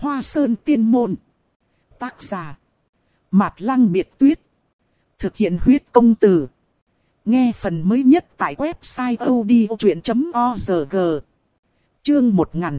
Hoa Sơn Tiên Môn. Tác giả Mạt Lăng Biệt Tuyết. Thực hiện huyết công từ. Nghe phần mới nhất tại website odchuyện.org. Chương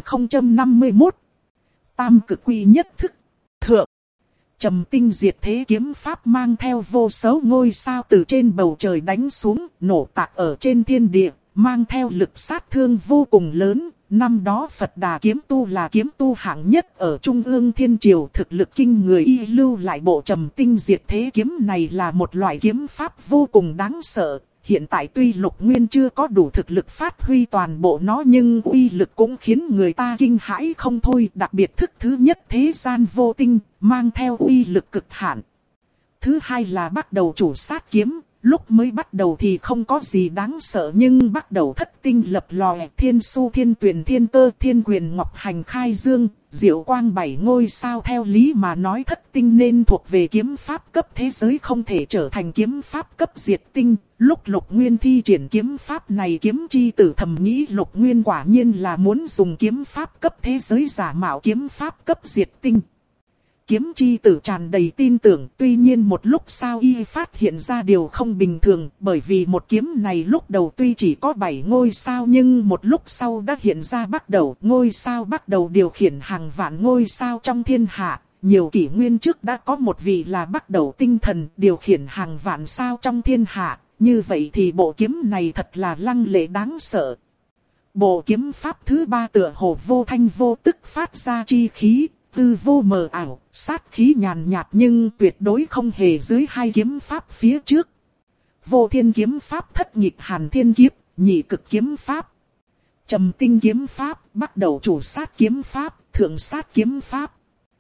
1051. Tam cực quy nhất thức. Thượng. Trầm tinh diệt thế kiếm pháp mang theo vô số ngôi sao từ trên bầu trời đánh xuống, nổ tạc ở trên thiên địa, mang theo lực sát thương vô cùng lớn. Năm đó Phật Đà kiếm tu là kiếm tu hạng nhất ở Trung ương Thiên Triều, thực lực kinh người, y lưu lại bộ trầm tinh diệt thế kiếm này là một loại kiếm pháp vô cùng đáng sợ. Hiện tại tuy Lục Nguyên chưa có đủ thực lực phát huy toàn bộ nó, nhưng uy lực cũng khiến người ta kinh hãi không thôi. Đặc biệt thức thứ nhất thế gian vô tinh, mang theo uy lực cực hạn. Thứ hai là bắt đầu chủ sát kiếm. Lúc mới bắt đầu thì không có gì đáng sợ, nhưng bắt đầu thất tinh lập lòe, thiên su thiên tuyển thiên cơ thiên quyền ngọc hành khai dương, diệu quang bảy ngôi sao. Theo lý mà nói thất tinh nên thuộc về kiếm pháp cấp thế giới, không thể trở thành kiếm pháp cấp diệt tinh. Lúc Lục Nguyên thi triển kiếm pháp này, kiếm chi tử thầm nghĩ Lục Nguyên quả nhiên là muốn dùng kiếm pháp cấp thế giới giả mạo kiếm pháp cấp diệt tinh. Kiếm chi tử tràn đầy tin tưởng, tuy nhiên một lúc sau y phát hiện ra điều không bình thường, bởi vì một kiếm này lúc đầu tuy chỉ có 7 ngôi sao, nhưng một lúc sau đã hiện ra bắt đầu ngôi sao bắt đầu điều khiển hàng vạn ngôi sao trong thiên hạ. Nhiều kỷ nguyên trước đã có một vị là bắt đầu tinh thần điều khiển hàng vạn sao trong thiên hạ, như vậy thì bộ kiếm này thật là lăng lệ đáng sợ. Bộ kiếm pháp thứ ba tựa hồ vô thanh vô tức phát ra chi khí. Tư vô mờ ảo, sát khí nhàn nhạt nhưng tuyệt đối không hề dưới hai kiếm pháp phía trước. Vô thiên kiếm pháp, thất nghịch hàn thiên kiếp, nhị cực kiếm pháp, trầm tinh kiếm pháp, bắt đầu chủ sát kiếm pháp, thượng sát kiếm pháp.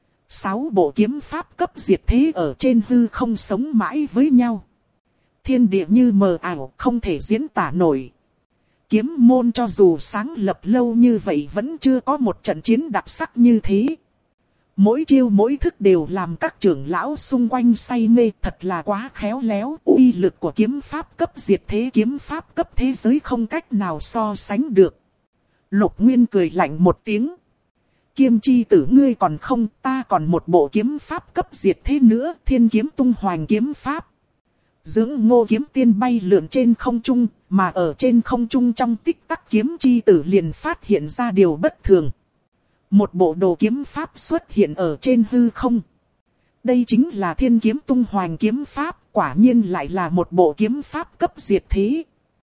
6 bộ kiếm pháp cấp diệt thế ở trên hư không sống mãi với nhau. Thiên địa như mờ ảo, không thể diễn tả nổi. Kiếm môn cho dù sáng lập lâu như vậy vẫn chưa có một trận chiến đặc sắc như thế. Mỗi chiêu mỗi thức đều làm các trưởng lão xung quanh say mê, thật là quá khéo léo. Uy lực của kiếm pháp cấp diệt thế, kiếm pháp cấp thế giới không cách nào so sánh được. Lục Nguyên cười lạnh một tiếng. Kiêm chi tử ngươi còn không, ta còn một bộ kiếm pháp cấp diệt thế nữa, thiên kiếm tung hoành kiếm pháp. Dưỡng Ngô kiếm tiên bay lượn trên không trung, mà ở trên không trung trong tích tắc kiếm chi tử liền phát hiện ra điều bất thường. Một bộ đồ kiếm pháp xuất hiện ở trên hư không. Đây chính là thiên kiếm tung hoành kiếm pháp, quả nhiên lại là một bộ kiếm pháp cấp diệt thế.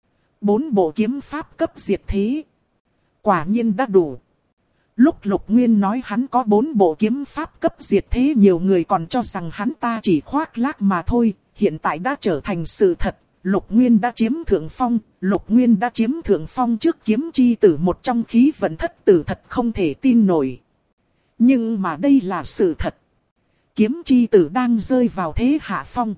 4 bộ kiếm pháp cấp diệt thế. Quả nhiên đã đủ. Lúc Lục Nguyên nói hắn có 4 bộ kiếm pháp cấp diệt thế, nhiều người còn cho rằng hắn ta chỉ khoác lác mà thôi. Hiện tại đã trở thành sự thật. Lục Nguyên đã chiếm thượng phong, Lục Nguyên đã chiếm thượng phong trước kiếm chi tử, một trong khí vận thất tử, thật không thể tin nổi. Nhưng mà đây là sự thật. Kiếm chi tử đang rơi vào thế hạ phong.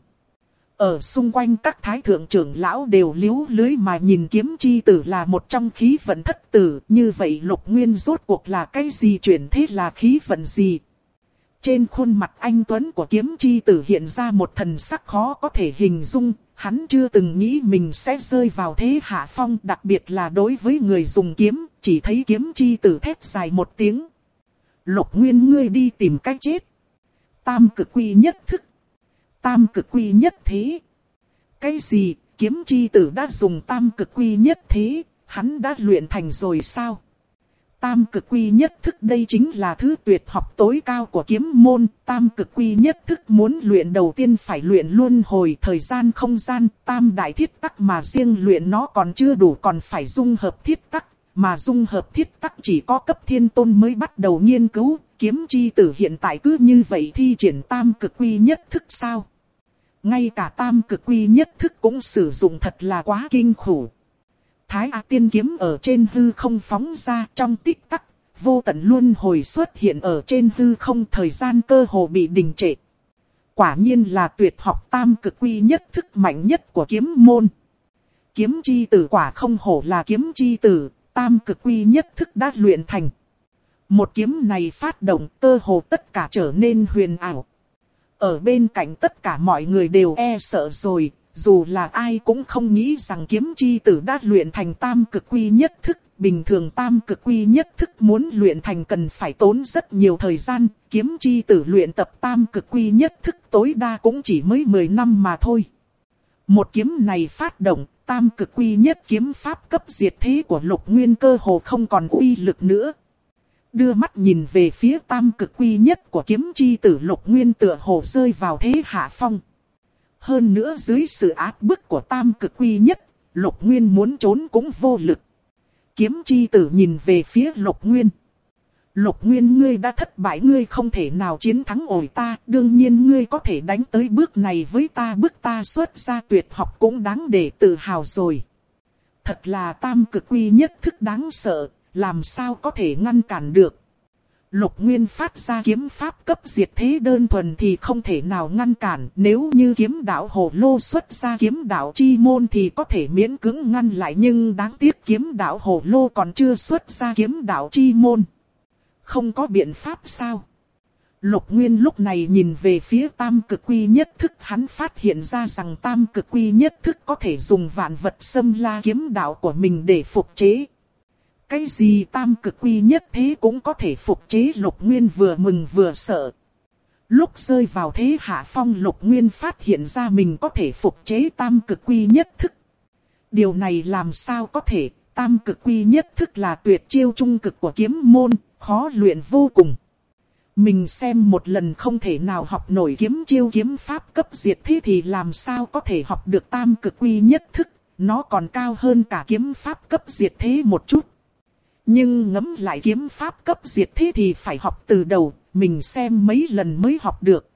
Ở xung quanh các thái thượng trưởng lão đều liếu lưới mà nhìn kiếm chi tử là một trong khí vận thất tử. Như vậy Lục Nguyên rốt cuộc là cái gì, chuyển thế là khí vận gì? Trên khuôn mặt anh tuấn của kiếm chi tử hiện ra một thần sắc khó có thể hình dung. Hắn chưa từng nghĩ mình sẽ rơi vào thế hạ phong, đặc biệt là đối với người dùng kiếm, chỉ thấy kiếm chi tử thét dài một tiếng. Lục Nguyên ngươi đi tìm cách chết. Tam cực quy nhất thức. Tam cực quy nhất thế. Cái gì, kiếm chi tử đã dùng tam cực quy nhất thế, hắn đã luyện thành rồi sao? Tam cực quy nhất thức đây chính là thứ tuyệt học tối cao của kiếm môn. Tam cực quy nhất thức muốn luyện đầu tiên phải luyện luân hồi thời gian không gian, tam đại thiết tắc, mà riêng luyện nó còn chưa đủ, còn phải dung hợp thiết tắc. Mà dung hợp thiết tắc chỉ có cấp thiên tôn mới bắt đầu nghiên cứu. Kiếm chi tử hiện tại cứ như vậy thi triển tam cực quy nhất thức sao? Ngay cả tam cực quy nhất thức cũng sử dụng, thật là quá kinh khủng. Thái A tiên kiếm ở trên hư không phóng ra, trong tích tắc, vô tận luân hồi xuất hiện ở trên hư không, thời gian cơ hồ bị đình trệ. Quả nhiên là tuyệt học tam cực quy nhất thức mạnh nhất của kiếm môn. Kiếm chi tử quả không hổ là kiếm chi tử, tam cực quy nhất thức đã luyện thành. Một kiếm này phát động, cơ hồ tất cả trở nên huyền ảo. Ở bên cạnh tất cả mọi người đều e sợ rồi. Dù là ai cũng không nghĩ rằng kiếm chi tử đã luyện thành tam cực quy nhất thức, bình thường tam cực quy nhất thức muốn luyện thành cần phải tốn rất nhiều thời gian, kiếm chi tử luyện tập tam cực quy nhất thức tối đa cũng chỉ mới 10 năm mà thôi. Một kiếm này phát động, tam cực quy nhất kiếm pháp cấp diệt thế của Lục Nguyên cơ hồ không còn uy lực nữa. Đưa mắt nhìn về phía tam cực quy nhất của kiếm chi tử, Lục Nguyên tựa hồ rơi vào thế hạ phong. Hơn nữa dưới sự áp bức của tam cực quy nhất, Lục Nguyên muốn trốn cũng vô lực. Kiếm chi tử nhìn về phía Lục Nguyên. Lục Nguyên, ngươi đã thất bại, ngươi không thể nào chiến thắng ổi ta. Đương nhiên ngươi có thể đánh tới bước này với ta, bước ta xuất ra tuyệt học cũng đáng để tự hào rồi. Thật là tam cực quy nhất thức đáng sợ, làm sao có thể ngăn cản được. Lục Nguyên phát ra kiếm pháp cấp diệt thế đơn thuần thì không thể nào ngăn cản. Nếu như kiếm đạo hồ lô xuất ra kiếm đạo chi môn thì có thể miễn cưỡng ngăn lại. Nhưng đáng tiếc kiếm đạo hồ lô còn chưa xuất ra kiếm đạo chi môn. Không có biện pháp sao? Lục Nguyên lúc này nhìn về phía tam cực quy nhất thức, hắn phát hiện ra rằng tam cực quy nhất thức có thể dùng vạn vật xâm la kiếm đạo của mình để phục chế. Cái gì tam cực quy nhất thế cũng có thể phục chế, Lục Nguyên vừa mừng vừa sợ. Lúc rơi vào thế hạ phong, Lục Nguyên phát hiện ra mình có thể phục chế tam cực quy nhất thức. Điều này làm sao có thể, tam cực quy nhất thức là tuyệt chiêu trung cực của kiếm môn, khó luyện vô cùng. Mình xem một lần không thể nào học nổi kiếm chiêu kiếm pháp cấp diệt thế thì làm sao có thể học được tam cực quy nhất thức, nó còn cao hơn cả kiếm pháp cấp diệt thế một chút. Nhưng ngẫm lại kiếm pháp cấp diệt thế thì phải học từ đầu, mình xem mấy lần mới học được.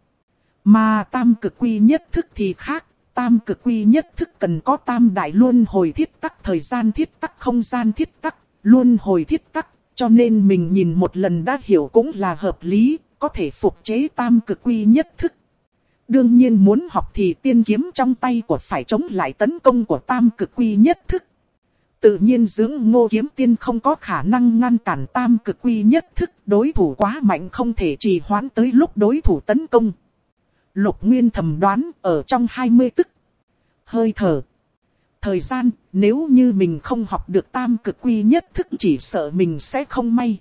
Mà tam cực quy nhất thức thì khác, tam cực quy nhất thức cần có tam đại luân hồi thiết tắc, thời gian thiết tắc, không gian thiết tắc, luân hồi thiết tắc. Cho nên mình nhìn một lần đã hiểu cũng là hợp lý, có thể phục chế tam cực quy nhất thức. Đương nhiên muốn học thì tiên kiếm trong tay của phải chống lại tấn công của tam cực quy nhất thức. Tự nhiên dưỡng Ngô Kiếm Tiên không có khả năng ngăn cản tam cực quy nhất thức, đối thủ quá mạnh không thể trì hoãn tới lúc đối thủ tấn công. Lục Nguyên thầm đoán ở trong 20 tức hơi thở. Thời gian, nếu như mình không học được tam cực quy nhất thức chỉ sợ mình sẽ không may.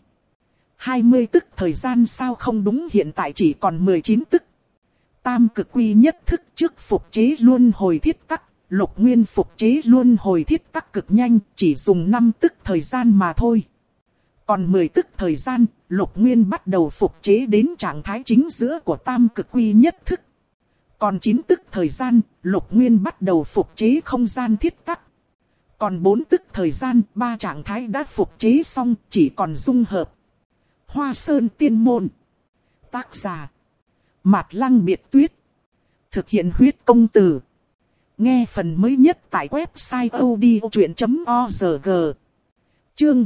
20 tức thời gian sao không đúng, hiện tại chỉ còn 19 tức. Tam cực quy nhất thức trước phục chế luân hồi thiết tắc, Lục Nguyên phục chế luân hồi thiết tắc cực nhanh, chỉ dùng 5 tức thời gian mà thôi. Còn 10 tức thời gian, Lục Nguyên bắt đầu phục chế đến trạng thái chính giữa của tam cực quy nhất thức. Còn 9 tức thời gian, Lục Nguyên bắt đầu phục chế không gian thiết tắc. Còn 4 tức thời gian, 3 trạng thái đã phục chế xong, chỉ còn dung hợp. Hoa Sơn Tiên Môn. Tác giả Mạt Lăng Biệt Tuyết. Thực hiện huyết công từ. Nghe phần mới nhất tại website odchuyện.org. Chương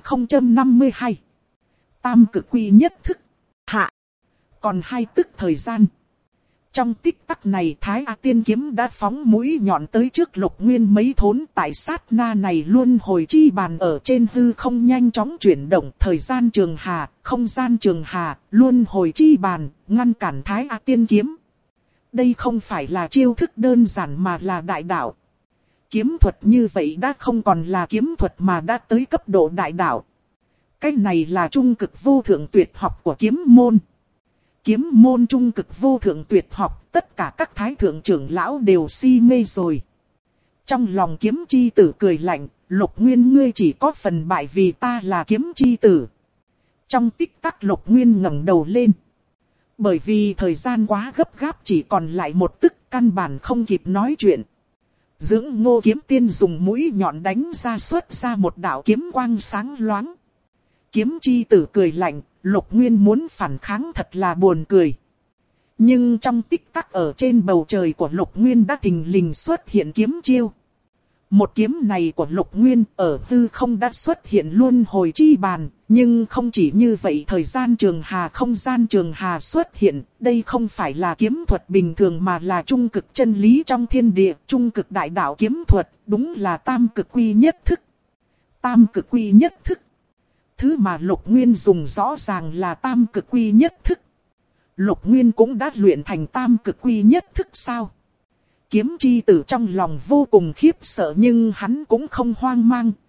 1052. Tam cực quy nhất thức. Hạ. Còn 2 tức thời gian. Trong tích tắc này Thái A Tiên Kiếm đã phóng mũi nhọn tới trước Lục Nguyên mấy thốn, tại sát na này luân hồi chi bàn ở trên hư không nhanh chóng chuyển động, thời gian trường hà, không gian trường hà, luân hồi chi bàn, ngăn cản Thái A Tiên Kiếm. Đây không phải là chiêu thức đơn giản mà là đại đạo. Kiếm thuật như vậy đã không còn là kiếm thuật mà đã tới cấp độ đại đạo. Cái này là trung cực vô thượng tuyệt học của kiếm môn. Kiếm môn trung cực vô thượng tuyệt học, tất cả các thái thượng trưởng lão đều si mê rồi. Trong lòng kiếm chi tử cười lạnh, Lục Nguyên ngươi chỉ có phần bại vì ta là kiếm chi tử. Trong tích tắc Lục Nguyên ngẩng đầu lên. Bởi vì thời gian quá gấp gáp, chỉ còn lại 1 tức, căn bản không kịp nói chuyện. Dưỡng Ngô Kiếm Tiên dùng mũi nhọn đánh ra, xuất ra một đạo kiếm quang sáng loáng. Kiếm chi tử cười lạnh, Lục Nguyên muốn phản kháng thật là buồn cười. Nhưng trong tích tắc ở trên bầu trời của Lục Nguyên đã thình lình xuất hiện kiếm chiêu. Một kiếm này của Lục Nguyên ở hư không đã xuất hiện luân hồi chi bàn. Nhưng không chỉ như vậy, thời gian trường hà, không gian trường hà xuất hiện. Đây không phải là kiếm thuật bình thường mà là trung cực chân lý trong thiên địa. Trung cực đại đạo kiếm thuật, đúng là tam cực quy nhất thức. Tam cực quy nhất thức. Thứ mà Lục Nguyên dùng rõ ràng là tam cực quy nhất thức. Lục Nguyên cũng đã luyện thành tam cực quy nhất thức sao? Kiếm chi tử trong lòng vô cùng khiếp sợ nhưng hắn cũng không hoang mang.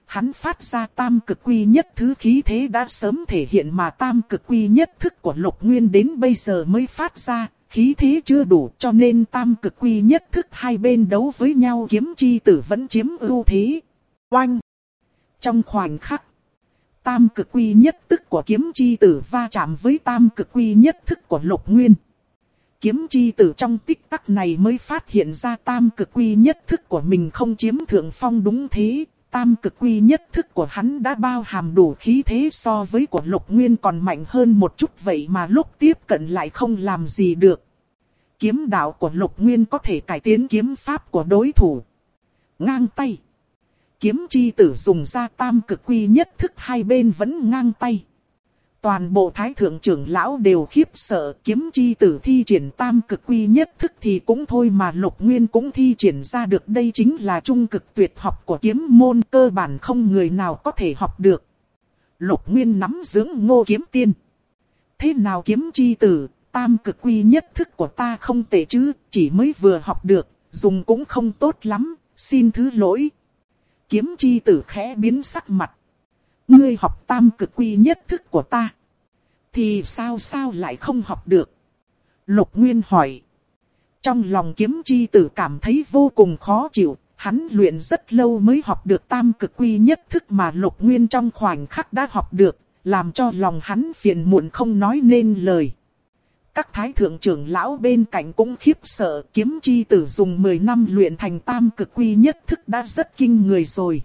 hắn phát ra tam cực quy nhất thứ khí thế đã sớm thể hiện mà tam cực quy nhất thức của Lục Nguyên đến bây giờ mới phát ra, khí thế chưa đủ cho nên tam cực quy nhất thức hai bên đấu với nhau kiếm chi tử vẫn chiếm ưu thế. Oanh! Trong khoảnh khắc, tam cực quy nhất thức của kiếm chi tử va chạm với tam cực quy nhất thức của Lục Nguyên. Kiếm chi tử trong tích tắc này mới phát hiện ra tam cực quy nhất thức của mình không chiếm thượng phong đúng thế. Tam cực quy nhất thức của hắn đã bao hàm đủ khí thế so với của Lục Nguyên còn mạnh hơn một chút vậy mà lúc tiếp cận lại không làm gì được. Kiếm đạo của Lục Nguyên có thể cải tiến kiếm pháp của đối thủ. Ngang tay. Kiếm chi tử dùng ra tam cực quy nhất thức hai bên vẫn ngang tay. Toàn bộ thái thượng trưởng lão đều khiếp sợ, kiếm chi tử thi triển tam cực quy nhất thức thì cũng thôi mà Lục Nguyên cũng thi triển ra được, đây chính là trung cực tuyệt học của kiếm môn, cơ bản không người nào có thể học được. Lục Nguyên nắm dưỡng Ngô Kiếm Tiên. Thế nào kiếm chi tử, tam cực quy nhất thức của ta không tệ chứ, chỉ mới vừa học được, dùng cũng không tốt lắm, xin thứ lỗi. Kiếm chi tử khẽ biến sắc mặt. Ngươi học tam cực quy nhất thức của ta, thì sao lại không học được? Lục Nguyên hỏi. Trong lòng kiếm chi tử cảm thấy vô cùng khó chịu, hắn luyện rất lâu mới học được tam cực quy nhất thức mà Lục Nguyên trong khoảnh khắc đã học được, làm cho lòng hắn phiền muộn không nói nên lời. Các thái thượng trưởng lão bên cạnh cũng khiếp sợ, kiếm chi tử dùng 10 năm luyện thành tam cực quy nhất thức đã rất kinh người rồi.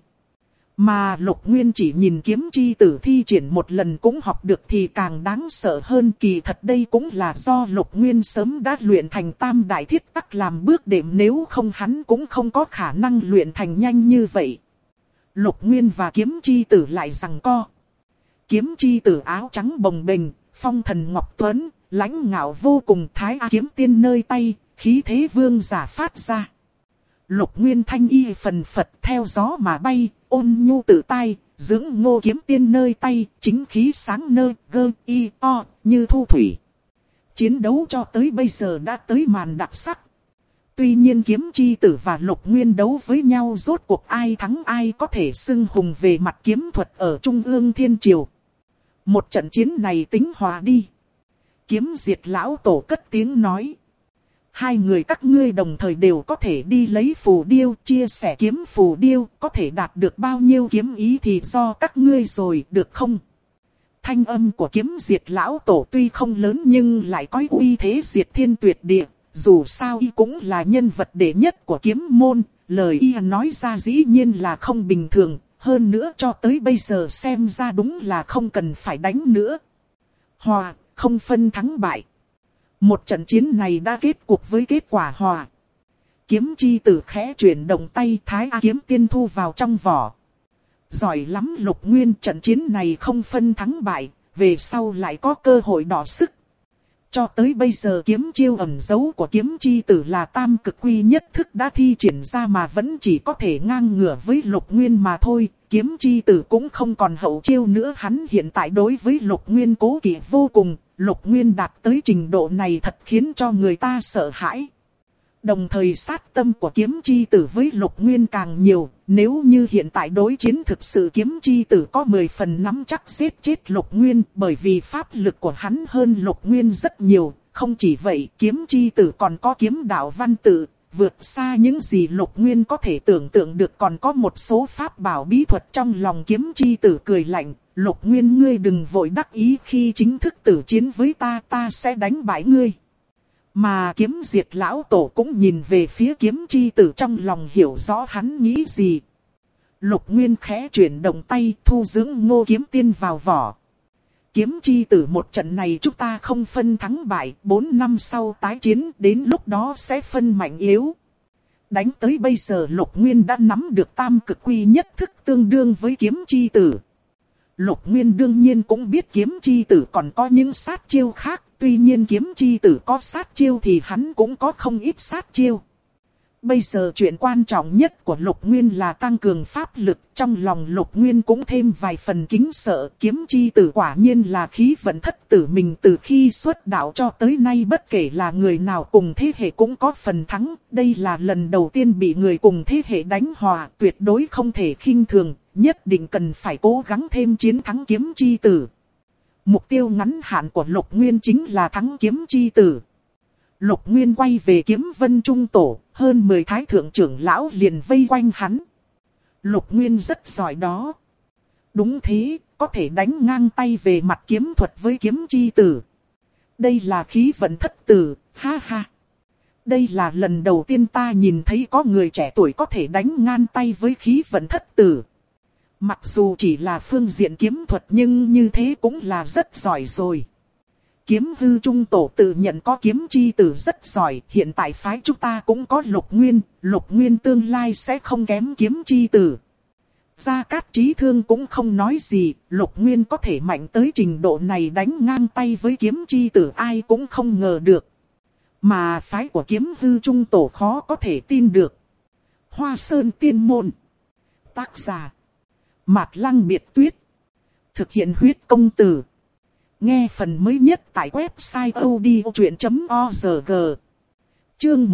Mà Lục Nguyên chỉ nhìn kiếm chi tử thi triển một lần cũng học được thì càng đáng sợ hơn, kỳ thật đây cũng là do Lục Nguyên sớm đã luyện thành tam đại thiết tắc làm bước đệm, nếu không hắn cũng không có khả năng luyện thành nhanh như vậy. Lục Nguyên và kiếm chi tử lại giằng co. Kiếm chi tử áo trắng bồng bềnh, phong thần ngọc tuấn, lãnh ngạo vô cùng, thái kiếm tiên nơi tay, khí thế vương giả phát ra. Lục Nguyên thanh y phần phật theo gió mà bay, ôn nhu tự tai, dưỡng Ngô Kiếm Tiên nơi tay, chính khí sáng nơi gơ y o như thu thủy. Chiến đấu cho tới bây giờ đã tới màn đặc sắc. Tuy nhiên kiếm chi tử và Lục Nguyên đấu với nhau rốt cuộc ai thắng ai có thể xưng hùng về mặt kiếm thuật ở Trung ương Thiên Triều. Một trận chiến này tính hòa đi. Kiếm Diệt lão tổ cất tiếng nói. Hai người các ngươi đồng thời đều có thể đi lấy phù điêu, chia sẻ kiếm phù điêu, có thể đạt được bao nhiêu kiếm ý thì do các ngươi rồi, được không? Thanh âm của Kiếm Diệt lão tổ tuy không lớn nhưng lại có uy thế diệt thiên tuyệt địa, dù sao y cũng là nhân vật đệ nhất của kiếm môn, lời y nói ra dĩ nhiên là không bình thường, hơn nữa cho tới bây giờ xem ra đúng là không cần phải đánh nữa. Hòa, không phân thắng bại. Một trận chiến này đã kết cuộc với kết quả hòa. Kiếm chi tử khẽ chuyển động tay, thái kiếm tiên thu vào trong vỏ. Giỏi lắm Lục Nguyên, trận chiến này không phân thắng bại, về sau lại có cơ hội đọ sức. Cho tới bây giờ kiếm chiêu ẩn giấu của kiếm chi tử là tam cực quy nhất thức đã thi triển ra mà vẫn chỉ có thể ngang ngửa với Lục Nguyên mà thôi. Kiếm chi tử cũng không còn hậu chiêu nữa, hắn hiện tại đối với Lục Nguyên cố kỵ vô cùng. Lục Nguyên đạt tới trình độ này thật khiến cho người ta sợ hãi. Đồng thời sát tâm của kiếm chi tử với Lục Nguyên càng nhiều. Nếu như hiện tại đối chiến thực sự kiếm chi tử có 10 phần nắm chắc giết chết Lục Nguyên. Bởi vì pháp lực của hắn hơn Lục Nguyên rất nhiều. Không chỉ vậy, kiếm chi tử còn có kiếm đạo văn tự. Vượt xa những gì Lục Nguyên có thể tưởng tượng được, còn có một số pháp bảo bí thuật trong lòng kiếm chi tử cười lạnh. Lục Nguyên, ngươi đừng vội đắc ý, khi chính thức tử chiến với ta, ta sẽ đánh bại ngươi. Mà Kiếm Diệt lão tổ cũng nhìn về phía kiếm chi tử, trong lòng hiểu rõ hắn nghĩ gì. Lục Nguyên khẽ chuyển động tay, thu dưỡng Ngô Kiếm Tiên vào vỏ. Kiếm chi tử, một trận này chúng ta không phân thắng bại, 4 năm sau tái chiến, đến lúc đó sẽ phân mạnh yếu. Đánh tới bây giờ Lục Nguyên đã nắm được tam cực quy nhất thức tương đương với kiếm chi tử. Lục Nguyên đương nhiên cũng biết kiếm chi tử còn có những sát chiêu khác, tuy nhiên kiếm chi tử có sát chiêu thì hắn cũng có không ít sát chiêu. Bây giờ chuyện quan trọng nhất của Lục Nguyên là tăng cường pháp lực, trong lòng Lục Nguyên cũng thêm vài phần kính sợ. Kiếm chi tử quả nhiên là khí vận thất tử, mình từ khi xuất đạo cho tới nay bất kể là người nào cùng thế hệ cũng có phần thắng. Đây là lần đầu tiên bị người cùng thế hệ đánh hòa, tuyệt đối không thể khinh thường. nhất định cần phải cố gắng thêm chiến thắng kiếm chi tử. Mục tiêu ngắn hạn của Lục Nguyên chính là thắng kiếm chi tử. Lục Nguyên quay về Kiếm Vân Trung Tổ, hơn 10 thái thượng trưởng lão liền vây quanh hắn. Lục Nguyên rất giỏi đó. Đúng thế, có thể đánh ngang tay về mặt kiếm thuật với kiếm chi tử. Đây là khí vận thất tử, ha ha. Đây là lần đầu tiên ta nhìn thấy có người trẻ tuổi có thể đánh ngang tay với khí vận thất tử. Mặc dù chỉ là phương diện kiếm thuật nhưng như thế cũng là rất giỏi rồi. Kiếm hư trung tổ tự nhận có kiếm chi tử rất giỏi. Hiện tại phái chúng ta cũng có Lục Nguyên tương lai sẽ không kém kiếm chi tử. Gia Cát Chí Thương cũng không nói gì, Lục Nguyên có thể mạnh tới trình độ này đánh ngang tay với kiếm chi tử ai cũng không ngờ được. Mà phái của kiếm hư trung tổ khó có thể tin được. Hoa Sơn Tiên Môn. Tác giả Mạt Lăng Biệt Tuyết. Thực hiện huyết công từ. Nghe phần mới nhất tại website odchuyện.org. Chương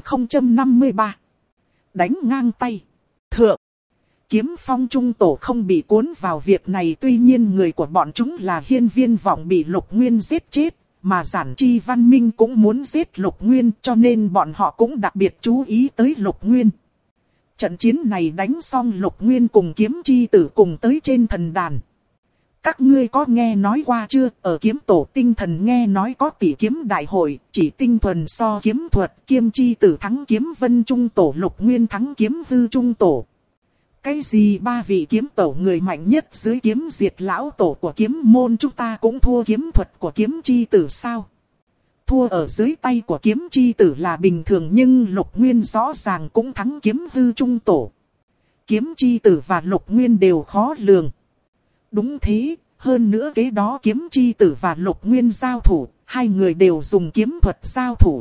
1053. Đánh ngang tay. Thượng. Kiếm Phong Trung Tổ không bị cuốn vào việc này, tuy nhiên người của bọn chúng là Hiên Viên Vọng bị Lục Nguyên giết chết, mà Giản Chi Văn Minh cũng muốn giết Lục Nguyên, cho nên bọn họ cũng đặc biệt chú ý tới Lục Nguyên. Trận chiến này đánh xong, Lục Nguyên cùng kiếm chi tử cùng tới trên thần đàn. Các ngươi có nghe nói qua chưa, ở kiếm tổ tinh thần nghe nói có tỷ kiếm đại hội, chỉ tinh thuần so kiếm thuật, kiếm chi tử thắng kiếm vân trung tổ, Lục Nguyên thắng kiếm hư trung tổ. Cái gì ba vị kiếm tổ người mạnh nhất dưới kiếm diệt lão tổ của kiếm môn chúng ta cũng thua kiếm thuật của kiếm chi tử sao? Thua ở dưới tay của kiếm chi tử là bình thường, nhưng Lục Nguyên rõ ràng cũng thắng kiếm hư trung tổ. Kiếm chi tử và Lục Nguyên đều khó lường. Đúng thế, hơn nữa kế đó kiếm chi tử và Lục Nguyên giao thủ, hai người đều dùng kiếm thuật giao thủ.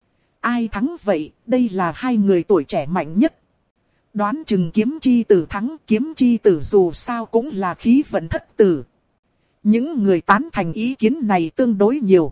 Ai thắng vậy? Đây là hai người tuổi trẻ mạnh nhất. Đoán chừng kiếm chi tử thắng, kiếm chi tử dù sao cũng là khí vận thất tử. Những người tán thành ý kiến này tương đối nhiều.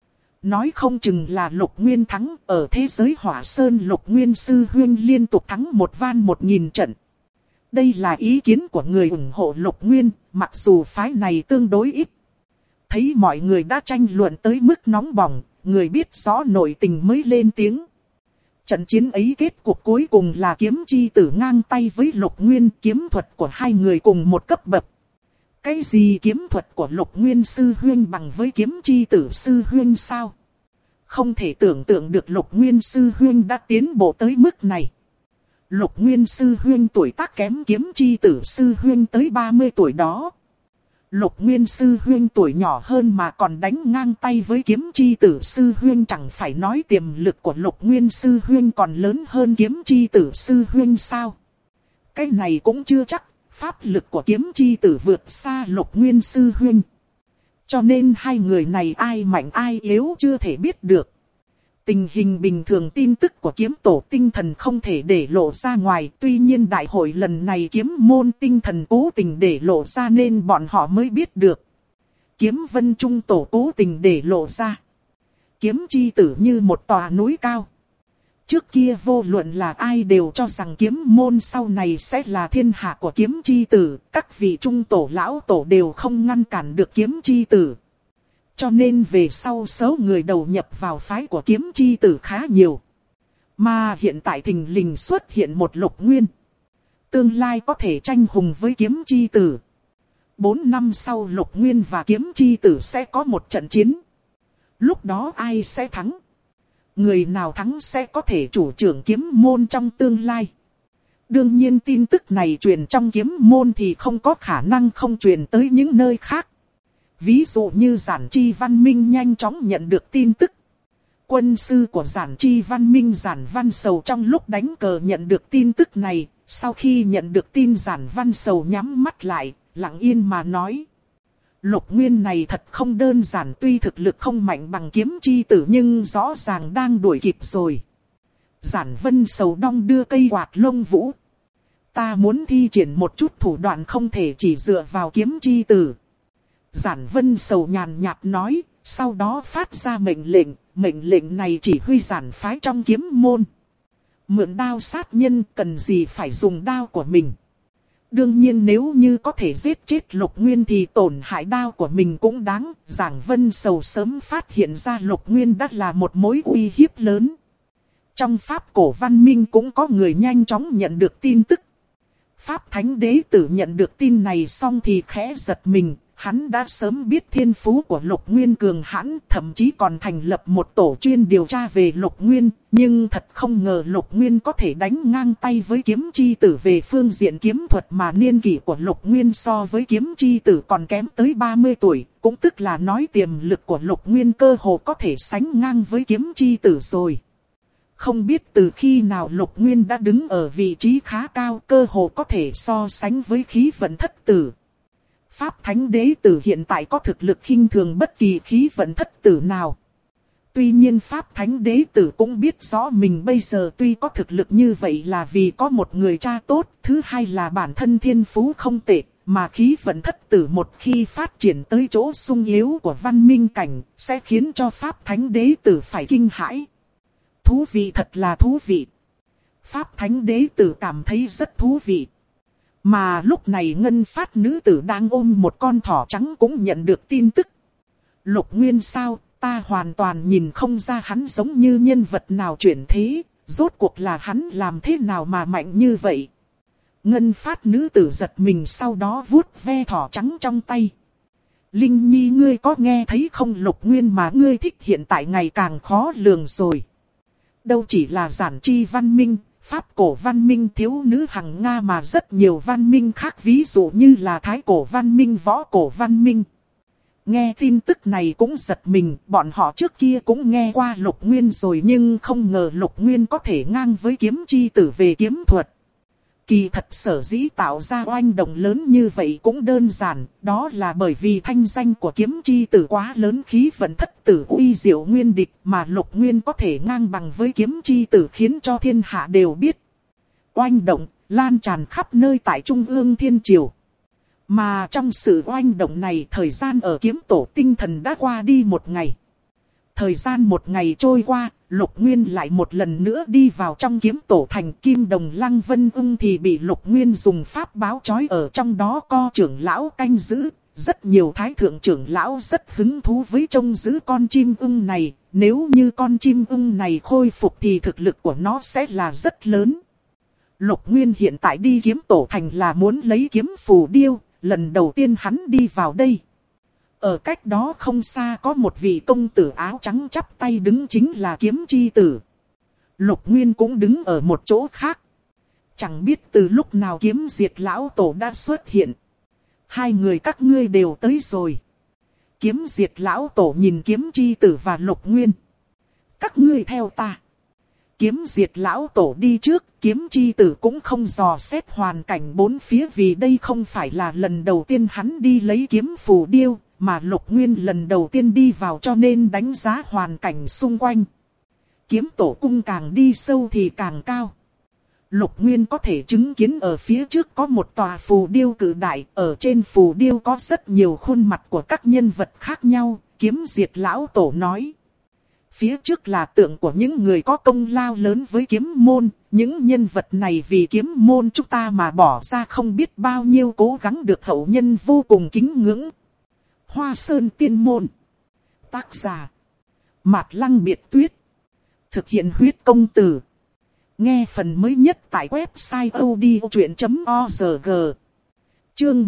Nói không chừng là Lục Nguyên thắng, ở thế giới Hỏa Sơn Lục Nguyên sư huynh liên tục thắng 1-1000 trận. Đây là ý kiến của người ủng hộ Lục Nguyên, mặc dù phái này tương đối ít. Thấy mọi người đã tranh luận tới mức nóng bỏng, người biết rõ nội tình mới lên tiếng. Trận chiến ấy kết cục cuối cùng là kiếm chi tử ngang tay với Lục Nguyên, kiếm thuật của hai người cùng một cấp bậc. Cái gì kiếm thuật của Lục Nguyên sư huynh bằng với kiếm chi tử sư huynh sao? Không thể tưởng tượng được Lục Nguyên sư huynh đã tiến bộ tới mức này. Lục Nguyên sư huynh tuổi tác kém kiếm chi tử sư huynh tới 30 tuổi đó. Lục Nguyên sư huynh tuổi nhỏ hơn mà còn đánh ngang tay với kiếm chi tử sư huynh, chẳng phải nói tiềm lực của Lục Nguyên sư huynh còn lớn hơn kiếm chi tử sư huynh sao? Cái này cũng chưa chắc, pháp lực của kiếm chi tử vượt xa Lục Nguyên sư huynh. Cho nên hai người này ai mạnh ai yếu chưa thể biết được. Tình hình bình thường tin tức của kiếm tổ tinh thần không thể để lộ ra ngoài. Tuy nhiên đại hội lần này kiếm môn tinh thần cố tình để lộ ra nên bọn họ mới biết được. Kiếm vân trung tổ cố tình để lộ ra. Kiếm chi tử như một tòa núi cao. Trước kia vô luận là ai đều cho rằng kiếm môn sau này sẽ là thiên hạ của kiếm chi tử. Các vị trung tổ lão tổ đều không ngăn cản được kiếm chi tử. Cho nên về sau số người đầu nhập vào phái của kiếm chi tử khá nhiều. Mà hiện tại thình lình xuất hiện một Lục Nguyên. Tương lai có thể tranh hùng với kiếm chi tử. 4 năm sau Lục Nguyên và kiếm chi tử sẽ có một trận chiến. Lúc đó ai sẽ thắng? Người nào thắng sẽ có thể chủ trưởng kiếm môn trong tương lai. Đương nhiên tin tức này truyền trong kiếm môn thì không có khả năng không truyền tới những nơi khác. Ví dụ như Giản Chi Văn Minh nhanh chóng nhận được tin tức. Quân sư của Giản Chi Văn Minh Giản Văn Sầu trong lúc đánh cờ nhận được tin tức này. Sau khi nhận được tin Giản Văn Sầu nhắm mắt lại, lặng yên mà nói. Lục Nguyên này thật không đơn giản, tuy thực lực không mạnh bằng kiếm chi tử nhưng rõ ràng đang đuổi kịp rồi. Giản Văn Sầu đong đưa cây quạt lông vũ. Ta muốn thi triển một chút thủ đoạn không thể chỉ dựa vào kiếm chi tử. Giản Vân Sầu nhàn nhạt nói, sau đó phát ra mệnh lệnh này chỉ huy giản phái trong kiếm môn. Mượn đao sát nhân cần gì phải dùng đao của mình. Đương nhiên nếu như có thể giết chết Lục Nguyên thì tổn hại đao của mình cũng đáng. Giảng Vân Sầu sớm phát hiện ra Lục Nguyên đã là một mối uy hiếp lớn. Trong Pháp cổ văn minh cũng có người nhanh chóng nhận được tin tức. Pháp Thánh Đế Tử nhận được tin này xong thì khẽ giật mình. Hắn đã sớm biết thiên phú của Lục Nguyên cường hãn, thậm chí còn thành lập một tổ chuyên điều tra về Lục Nguyên. Nhưng thật không ngờ Lục Nguyên có thể đánh ngang tay với Kiếm Chi Tử về phương diện kiếm thuật, mà niên kỷ của Lục Nguyên so với Kiếm Chi Tử còn kém tới 30 tuổi. Cũng tức là nói tiềm lực của Lục Nguyên cơ hồ có thể sánh ngang với Kiếm Chi Tử rồi. Không biết từ khi nào Lục Nguyên đã đứng ở vị trí khá cao, cơ hồ có thể so sánh với khí vận thất tử. Pháp Thánh Đế Tử hiện tại có thực lực khinh thường bất kỳ khí vận thất tử nào. Tuy nhiên Pháp Thánh Đế Tử cũng biết rõ mình bây giờ tuy có thực lực như vậy là vì có một người cha tốt, thứ hai là bản thân thiên phú không tệ, mà khí vận thất tử một khi phát triển tới chỗ sung yếu của văn minh cảnh, sẽ khiến cho Pháp Thánh Đế Tử phải kinh hãi. Thú vị, thật là thú vị. Pháp Thánh Đế Tử cảm thấy rất thú vị. Mà lúc này Ngân Phát nữ tử đang ôm một con thỏ trắng cũng nhận được tin tức. Lục Nguyên sao, ta hoàn toàn nhìn không ra hắn giống như nhân vật nào chuyển thế, rốt cuộc là hắn làm thế nào mà mạnh như vậy. Ngân Phát nữ tử giật mình, sau đó vuốt ve thỏ trắng trong tay. Linh Nhi, ngươi có nghe thấy không, Lục Nguyên mà ngươi thích hiện tại ngày càng khó lường rồi. Đâu chỉ là giản chi văn minh, Pháp cổ văn minh, thiếu nữ hằng Nga, mà rất nhiều văn minh khác, ví dụ như là Thái cổ văn minh, Võ cổ văn minh. Nghe tin tức này cũng giật mình, bọn họ trước kia cũng nghe qua Lục Nguyên rồi nhưng không ngờ Lục Nguyên có thể ngang với Kiếm Chi Tử về kiếm thuật. Kỳ thật sở dĩ tạo ra oanh động lớn như vậy cũng đơn giản, đó là bởi vì thanh danh của Kiếm Chi Tử quá lớn, khí vận thất tử uy diệu nguyên địch, mà Lục Nguyên có thể ngang bằng với Kiếm Chi Tử khiến cho thiên hạ đều biết. Oanh động lan tràn khắp nơi tại Trung ương Thiên Triều. Mà trong sự oanh động này, thời gian ở Kiếm Tổ Tinh Thần đã qua đi một ngày. Thời gian một ngày trôi qua, Lục Nguyên lại một lần nữa đi vào trong Kiếm Tổ thành. Kim Đồng Lăng Vân Ưng thì bị Lục Nguyên dùng pháp báo trói ở trong đó, co trưởng lão canh giữ. Rất nhiều thái thượng trưởng lão rất hứng thú với trông giữ con chim ưng này. Nếu như con chim ưng này khôi phục thì thực lực của nó sẽ là rất lớn. Lục Nguyên hiện tại đi Kiếm Tổ thành là muốn lấy kiếm phù điêu. Lần đầu tiên hắn đi vào đây. Ở cách đó không xa có một vị công tử áo trắng chắp tay đứng, chính là Kiếm Chi Tử. Lục Nguyên cũng đứng ở một chỗ khác. Chẳng biết từ lúc nào Kiếm Diệt lão tổ đã xuất hiện. Hai người các ngươi đều tới rồi. Kiếm Diệt lão tổ nhìn Kiếm Chi Tử và Lục Nguyên. Các ngươi theo ta. Kiếm Diệt lão tổ đi trước, Kiếm Chi Tử cũng không dò xét hoàn cảnh bốn phía, vì đây không phải là lần đầu tiên hắn đi lấy kiếm phù điêu, mà Lục Nguyên lần đầu tiên đi vào cho nên đánh giá hoàn cảnh xung quanh. Kiếm tổ cung càng đi sâu thì càng cao. Lục Nguyên có thể chứng kiến ở phía trước có một tòa phù điêu cự đại, ở trên phù điêu có rất nhiều khuôn mặt của các nhân vật khác nhau. Kiếm Diệt lão tổ nói. Phía trước là tượng của những người có công lao lớn với kiếm môn, những nhân vật này vì kiếm môn chúng ta mà bỏ ra không biết bao nhiêu cố gắng, được hậu nhân vô cùng kính ngưỡng. Hoa Sơn Tiên Môn. Tác giả Mạt Lăng Biệt Tuyết. Thực hiện huyết công từ. Nghe phần mới nhất tại website odchuyện.org. Chương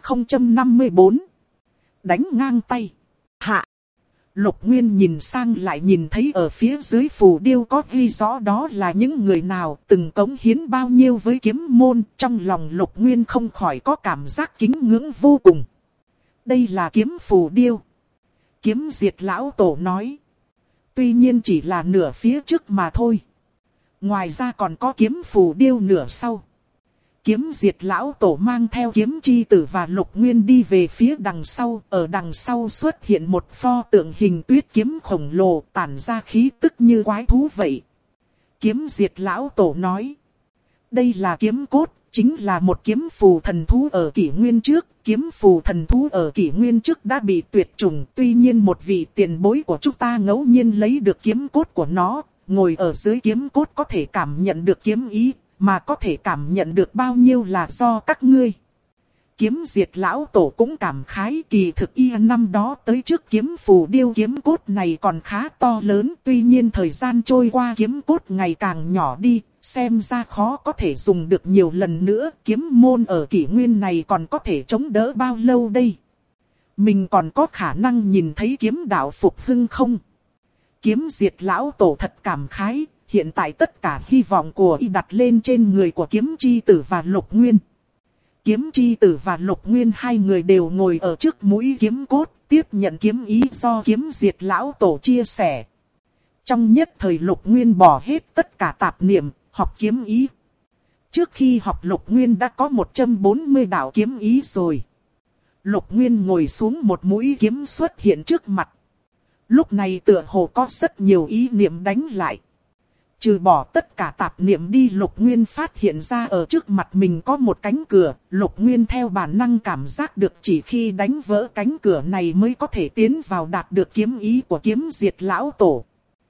1054. Đánh ngang tay. Hạ. Lục Nguyên nhìn sang lại nhìn thấy ở phía dưới phù điêu có ghi rõ đó là những người nào, từng cống hiến bao nhiêu với kiếm môn. Trong lòng Lục Nguyên không khỏi có cảm giác kính ngưỡng vô cùng. Đây là kiếm phù điêu. Kiếm Diệt lão tổ nói. Tuy nhiên chỉ là nửa phía trước mà thôi. Ngoài ra còn có kiếm phù điêu nửa sau. Kiếm Diệt lão tổ mang theo Kiếm Chi Tử và Lục Nguyên đi về phía đằng sau. Ở đằng sau xuất hiện một pho tượng hình tuyết kiếm khổng lồ, tản ra khí tức như quái thú vậy. Kiếm Diệt lão tổ nói. Đây là kiếm cốt, chính là một kiếm phù thần thú ở kỷ nguyên trước. Kiếm phù thần thú ở kỷ nguyên trước đã bị tuyệt chủng. Tuy nhiên một vị tiền bối của chúng ta ngẫu nhiên lấy được kiếm cốt của nó. Ngồi ở dưới kiếm cốt có thể cảm nhận được kiếm ý. mà có thể cảm nhận được bao nhiêu là do các ngươi. Kiếm diệt lão tổ cũng cảm khái, kỳ thực y năm đó tới trước kiếm phù điêu kiếm cốt này còn khá to lớn. Tuy nhiên thời gian trôi qua kiếm cốt ngày càng nhỏ đi, xem ra khó có thể dùng được nhiều lần nữa. Kiếm môn ở kỷ nguyên này còn có thể chống đỡ bao lâu đây? Mình còn có khả năng nhìn thấy kiếm đạo phục hưng không? Kiếm diệt lão tổ thật cảm khái, hiện tại tất cả hy vọng của y đặt lên trên người của kiếm chi tử và Lục Nguyên. Kiếm chi tử và Lục Nguyên hai người đều ngồi ở trước mũi kiếm cốt, tiếp nhận kiếm ý do kiếm diệt lão tổ chia sẻ. Trong nhất thời Lục Nguyên bỏ hết tất cả tạp niệm, học kiếm ý. Trước khi học Lục Nguyên đã có 140 đạo kiếm ý rồi. Lục Nguyên ngồi xuống, một mũi kiếm xuất hiện trước mặt. Lúc này tựa hồ có rất nhiều ý niệm đánh lại. Trừ bỏ tất cả tạp niệm đi, Lục Nguyên phát hiện ra ở trước mặt mình có một cánh cửa. Lục Nguyên theo bản năng cảm giác được chỉ khi đánh vỡ cánh cửa này mới có thể tiến vào đạt được kiếm ý của kiếm diệt lão tổ.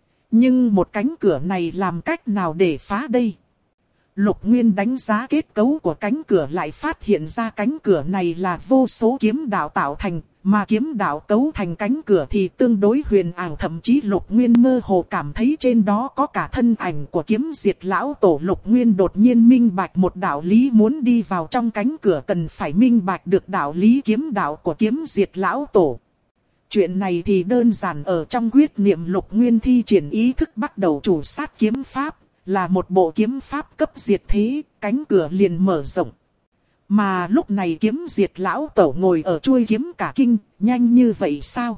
Nhưng một cánh cửa này làm cách nào để phá đây? Lục Nguyên đánh giá kết cấu của cánh cửa, lại phát hiện ra cánh cửa này là vô số kiếm đạo tạo thành, mà kiếm đạo cấu thành cánh cửa thì tương đối huyền ảo, thậm chí Lục Nguyên mơ hồ cảm thấy trên đó có cả thân ảnh của kiếm diệt lão tổ. Lục Nguyên đột nhiên minh bạch một đạo lý, muốn đi vào trong cánh cửa cần phải minh bạch được đạo lý kiếm đạo của kiếm diệt lão tổ. Chuyện này thì đơn giản, ở trong quyết niệm Lục Nguyên thi triển ý thức bắt đầu chủ sát kiếm pháp. Là một bộ kiếm pháp cấp diệt thế, cánh cửa liền mở rộng. Mà lúc này kiếm diệt lão tổ ngồi ở chuôi kiếm cả kinh, nhanh như vậy sao?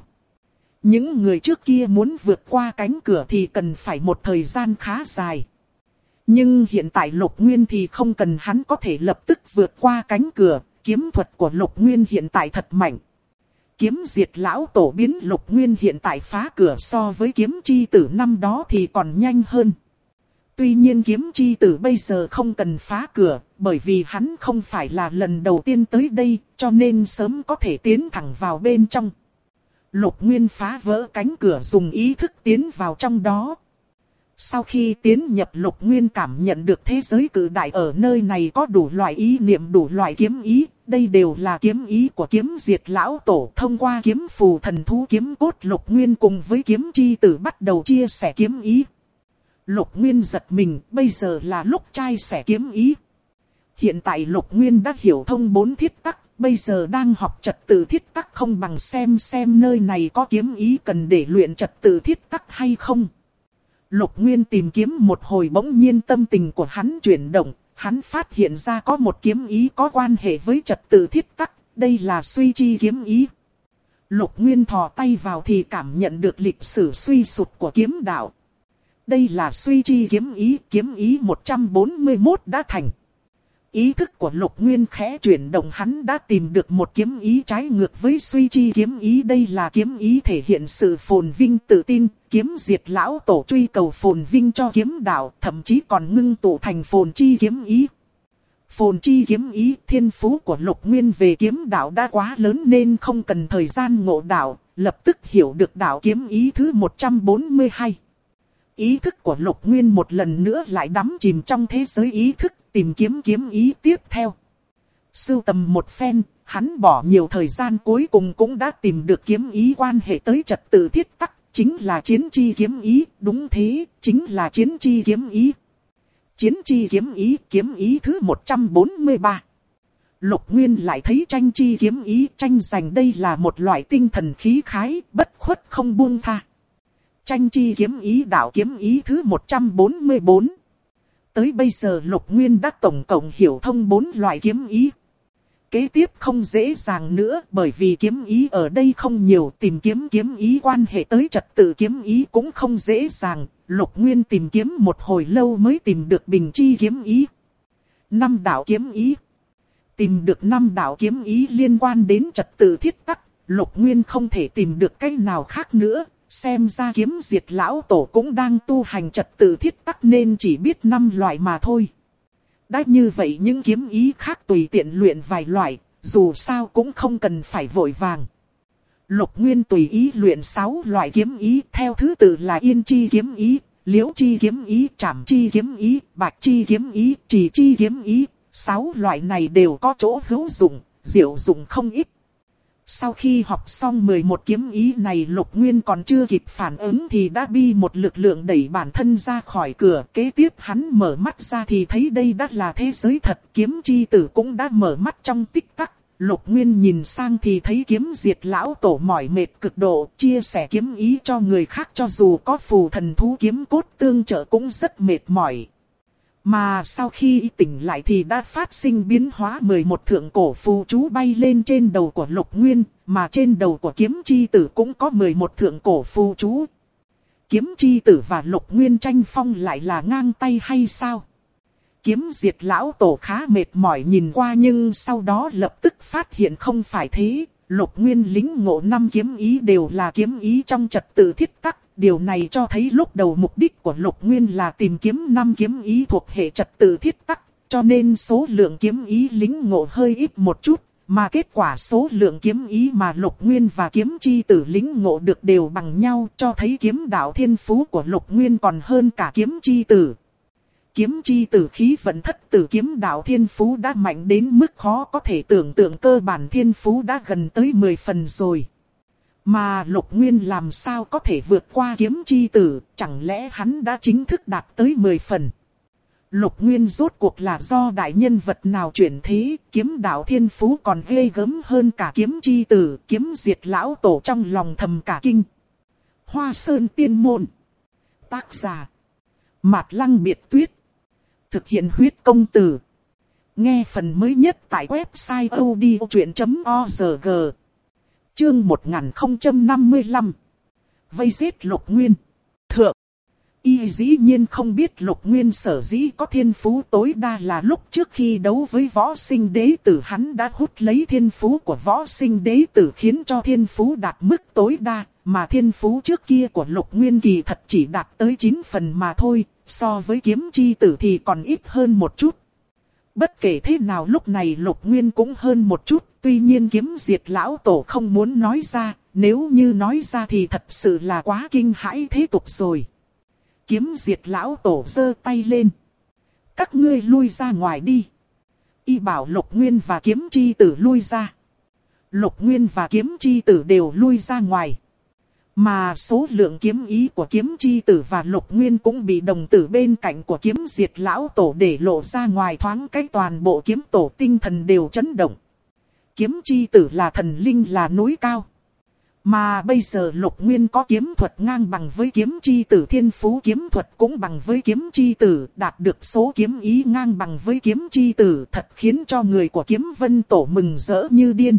Những người trước kia muốn vượt qua cánh cửa thì cần phải một thời gian khá dài. Nhưng hiện tại Lục Nguyên thì không cần, hắn có thể lập tức vượt qua cánh cửa. Kiếm thuật của Lục Nguyên hiện tại thật mạnh. Kiếm diệt lão tổ biến Lục Nguyên hiện tại phá cửa so với kiếm chi tử năm đó thì còn nhanh hơn. Tuy nhiên kiếm chi tử bây giờ không cần phá cửa, bởi vì hắn không phải là lần đầu tiên tới đây, cho nên sớm có thể tiến thẳng vào bên trong. Lục Nguyên phá vỡ cánh cửa, dùng ý thức tiến vào trong đó. Sau khi tiến nhập, Lục Nguyên cảm nhận được thế giới cự đại ở nơi này có đủ loại ý niệm, đủ loại kiếm ý. Đây đều là kiếm ý của kiếm diệt lão tổ. Thông qua kiếm phù thần thú kiếm cốt, Lục Nguyên cùng với kiếm chi tử bắt đầu chia sẻ kiếm ý. Lục Nguyên giật mình, bây giờ là lúc chia sẻ kiếm ý. Hiện tại Lục Nguyên đã hiểu thông 4 thiết tắc, bây giờ đang học trật tự thiết tắc, không bằng xem nơi này có kiếm ý cần để luyện trật tự thiết tắc hay không. Lục Nguyên tìm kiếm một hồi, bỗng nhiên tâm tình của hắn chuyển động, hắn phát hiện ra có một kiếm ý có quan hệ với trật tự thiết tắc, đây là suy chi kiếm ý. Lục Nguyên thò tay vào thì cảm nhận được lịch sử suy sụp của kiếm đạo. Đây là suy chi kiếm ý 141 đã thành. Ý thức của Lục Nguyên khẽ chuyển động, hắn đã tìm được một kiếm ý trái ngược với suy chi kiếm ý. Đây là kiếm ý thể hiện sự phồn vinh tự tin, kiếm diệt lão tổ truy cầu phồn vinh cho kiếm đạo, thậm chí còn ngưng tụ thành phồn chi kiếm ý. Phồn chi kiếm ý, thiên phú của Lục Nguyên về kiếm đạo đã quá lớn nên không cần thời gian ngộ đạo, lập tức hiểu được đạo kiếm ý thứ 142. Ý thức của Lục Nguyên một lần nữa lại đắm chìm trong thế giới ý thức, tìm kiếm kiếm ý tiếp theo. Sưu tầm một phen, hắn bỏ nhiều thời gian, cuối cùng cũng đã tìm được kiếm ý quan hệ tới trật tự thiết tắc, chính là chiến chi kiếm ý, đúng thế, chính là chiến chi kiếm ý. Chiến chi kiếm ý thứ 143. Lục Nguyên lại thấy tranh chi kiếm ý, tranh giành đây là một loại tinh thần khí khái, bất khuất không buông tha. Tranh chi kiếm ý đạo kiếm ý thứ 144. Tới bây giờ Lục Nguyên đã tổng cộng hiểu thông 4 loại kiếm ý. Kế tiếp không dễ dàng nữa, bởi vì kiếm ý ở đây không nhiều, tìm kiếm kiếm ý quan hệ tới trật tự kiếm ý cũng không dễ dàng. Lục Nguyên tìm kiếm một hồi lâu mới tìm được bình chi kiếm ý. 5 đạo kiếm ý. Tìm được 5 đạo kiếm ý liên quan đến trật tự thiết tắc, Lục Nguyên không thể tìm được cái nào khác nữa. Xem ra kiếm diệt lão tổ cũng đang tu hành trật tự thiết tắc nên chỉ biết 5 loại mà thôi. Đã như vậy những kiếm ý khác tùy tiện luyện vài loại, dù sao cũng không cần phải vội vàng. Lục Nguyên tùy ý luyện 6 loại kiếm ý, theo thứ tự là yên chi kiếm ý, Liễu chi kiếm ý, trảm chi kiếm ý, bạch chi kiếm ý, trì chi kiếm ý, 6 loại này đều có chỗ hữu dụng, diệu dụng không ít. Sau khi học xong 11 kiếm ý này, Lục Nguyên còn chưa kịp phản ứng thì đã bị một lực lượng đẩy bản thân ra khỏi cửa. Kế tiếp hắn mở mắt ra thì thấy đây đã là thế giới thật, kiếm chi tử cũng đã mở mắt trong tích tắc. Lục Nguyên nhìn sang thì thấy kiếm diệt lão tổ mỏi mệt cực độ, chia sẻ kiếm ý cho người khác cho dù có phù thần thú kiếm cốt tương trợ cũng rất mệt mỏi. Mà sau khi tỉnh lại thì đã phát sinh biến hóa, 11 thượng cổ phù chú bay lên trên đầu của Lục Nguyên, mà trên đầu của kiếm chi tử cũng có 11 thượng cổ phù chú. Kiếm chi tử và Lục Nguyên tranh phong lại là ngang tay hay sao? Kiếm diệt lão tổ khá mệt mỏi nhìn qua nhưng sau đó lập tức phát hiện không phải thế. Lục Nguyên lĩnh ngộ 5 kiếm ý đều là kiếm ý trong trật tự thiết tắc. Điều này cho thấy lúc đầu mục đích của Lục Nguyên là tìm kiếm 5 kiếm ý thuộc hệ trật tự thiết tắc. Cho nên số lượng kiếm ý lĩnh ngộ hơi ít một chút. Mà kết quả số lượng kiếm ý mà Lục Nguyên và kiếm chi tử lĩnh ngộ được đều bằng nhau, cho thấy kiếm đạo thiên phú của Lục Nguyên còn hơn cả kiếm chi tử. Kiếm chi tử khí vận thất tử kiếm đạo thiên phú đã mạnh đến mức khó có thể tưởng tượng, cơ bản thiên phú đã gần tới 10 phần rồi. Mà Lục Nguyên làm sao có thể vượt qua kiếm chi tử, chẳng lẽ hắn đã chính thức đạt tới 10 phần. Lục Nguyên rốt cuộc là do đại nhân vật nào chuyển thế, kiếm đạo thiên phú còn ghê gớm hơn cả kiếm chi tử, kiếm diệt lão tổ trong lòng thầm cả kinh. Hoa Sơn Tiên Môn. Tác giả Mạt Lăng Biệt Tuyết. Thực hiện huyết công từ. Nghe phần mới nhất tại website odchuyện.org. Chương 1055. Vây giết Lục Nguyên. Thượng. Y dĩ nhiên không biết Lục Nguyên sở dĩ có thiên phú tối đa là lúc trước khi đấu với võ sinh đế tử hắn đã hút lấy thiên phú của võ sinh đế tử khiến cho thiên phú đạt mức tối đa. Mà thiên phú trước kia của Lục Nguyên kỳ thật chỉ đạt tới 9 phần mà thôi, so với kiếm chi tử thì còn ít hơn một chút. Bất kể thế nào lúc này Lục Nguyên cũng hơn một chút, tuy nhiên kiếm diệt lão tổ không muốn nói ra, nếu như nói ra thì thật sự là quá kinh hãi thế tục rồi. Kiếm diệt lão tổ giơ tay lên. Các ngươi lui ra ngoài đi. Y bảo Lục Nguyên và kiếm chi tử lui ra. Lục Nguyên và kiếm chi tử đều lui ra ngoài. Mà số lượng kiếm ý của kiếm chi tử và Lục Nguyên cũng bị đồng tử bên cạnh của kiếm diệt lão tổ để lộ ra ngoài, thoáng cái toàn bộ kiếm tổ tinh thần đều chấn động. Kiếm chi tử là thần linh, là núi cao. Mà bây giờ Lục Nguyên có kiếm thuật ngang bằng với kiếm chi tử, thiên phú kiếm thuật cũng bằng với kiếm chi tử, đạt được số kiếm ý ngang bằng với kiếm chi tử, thật khiến cho người của kiếm vân tổ mừng rỡ như điên.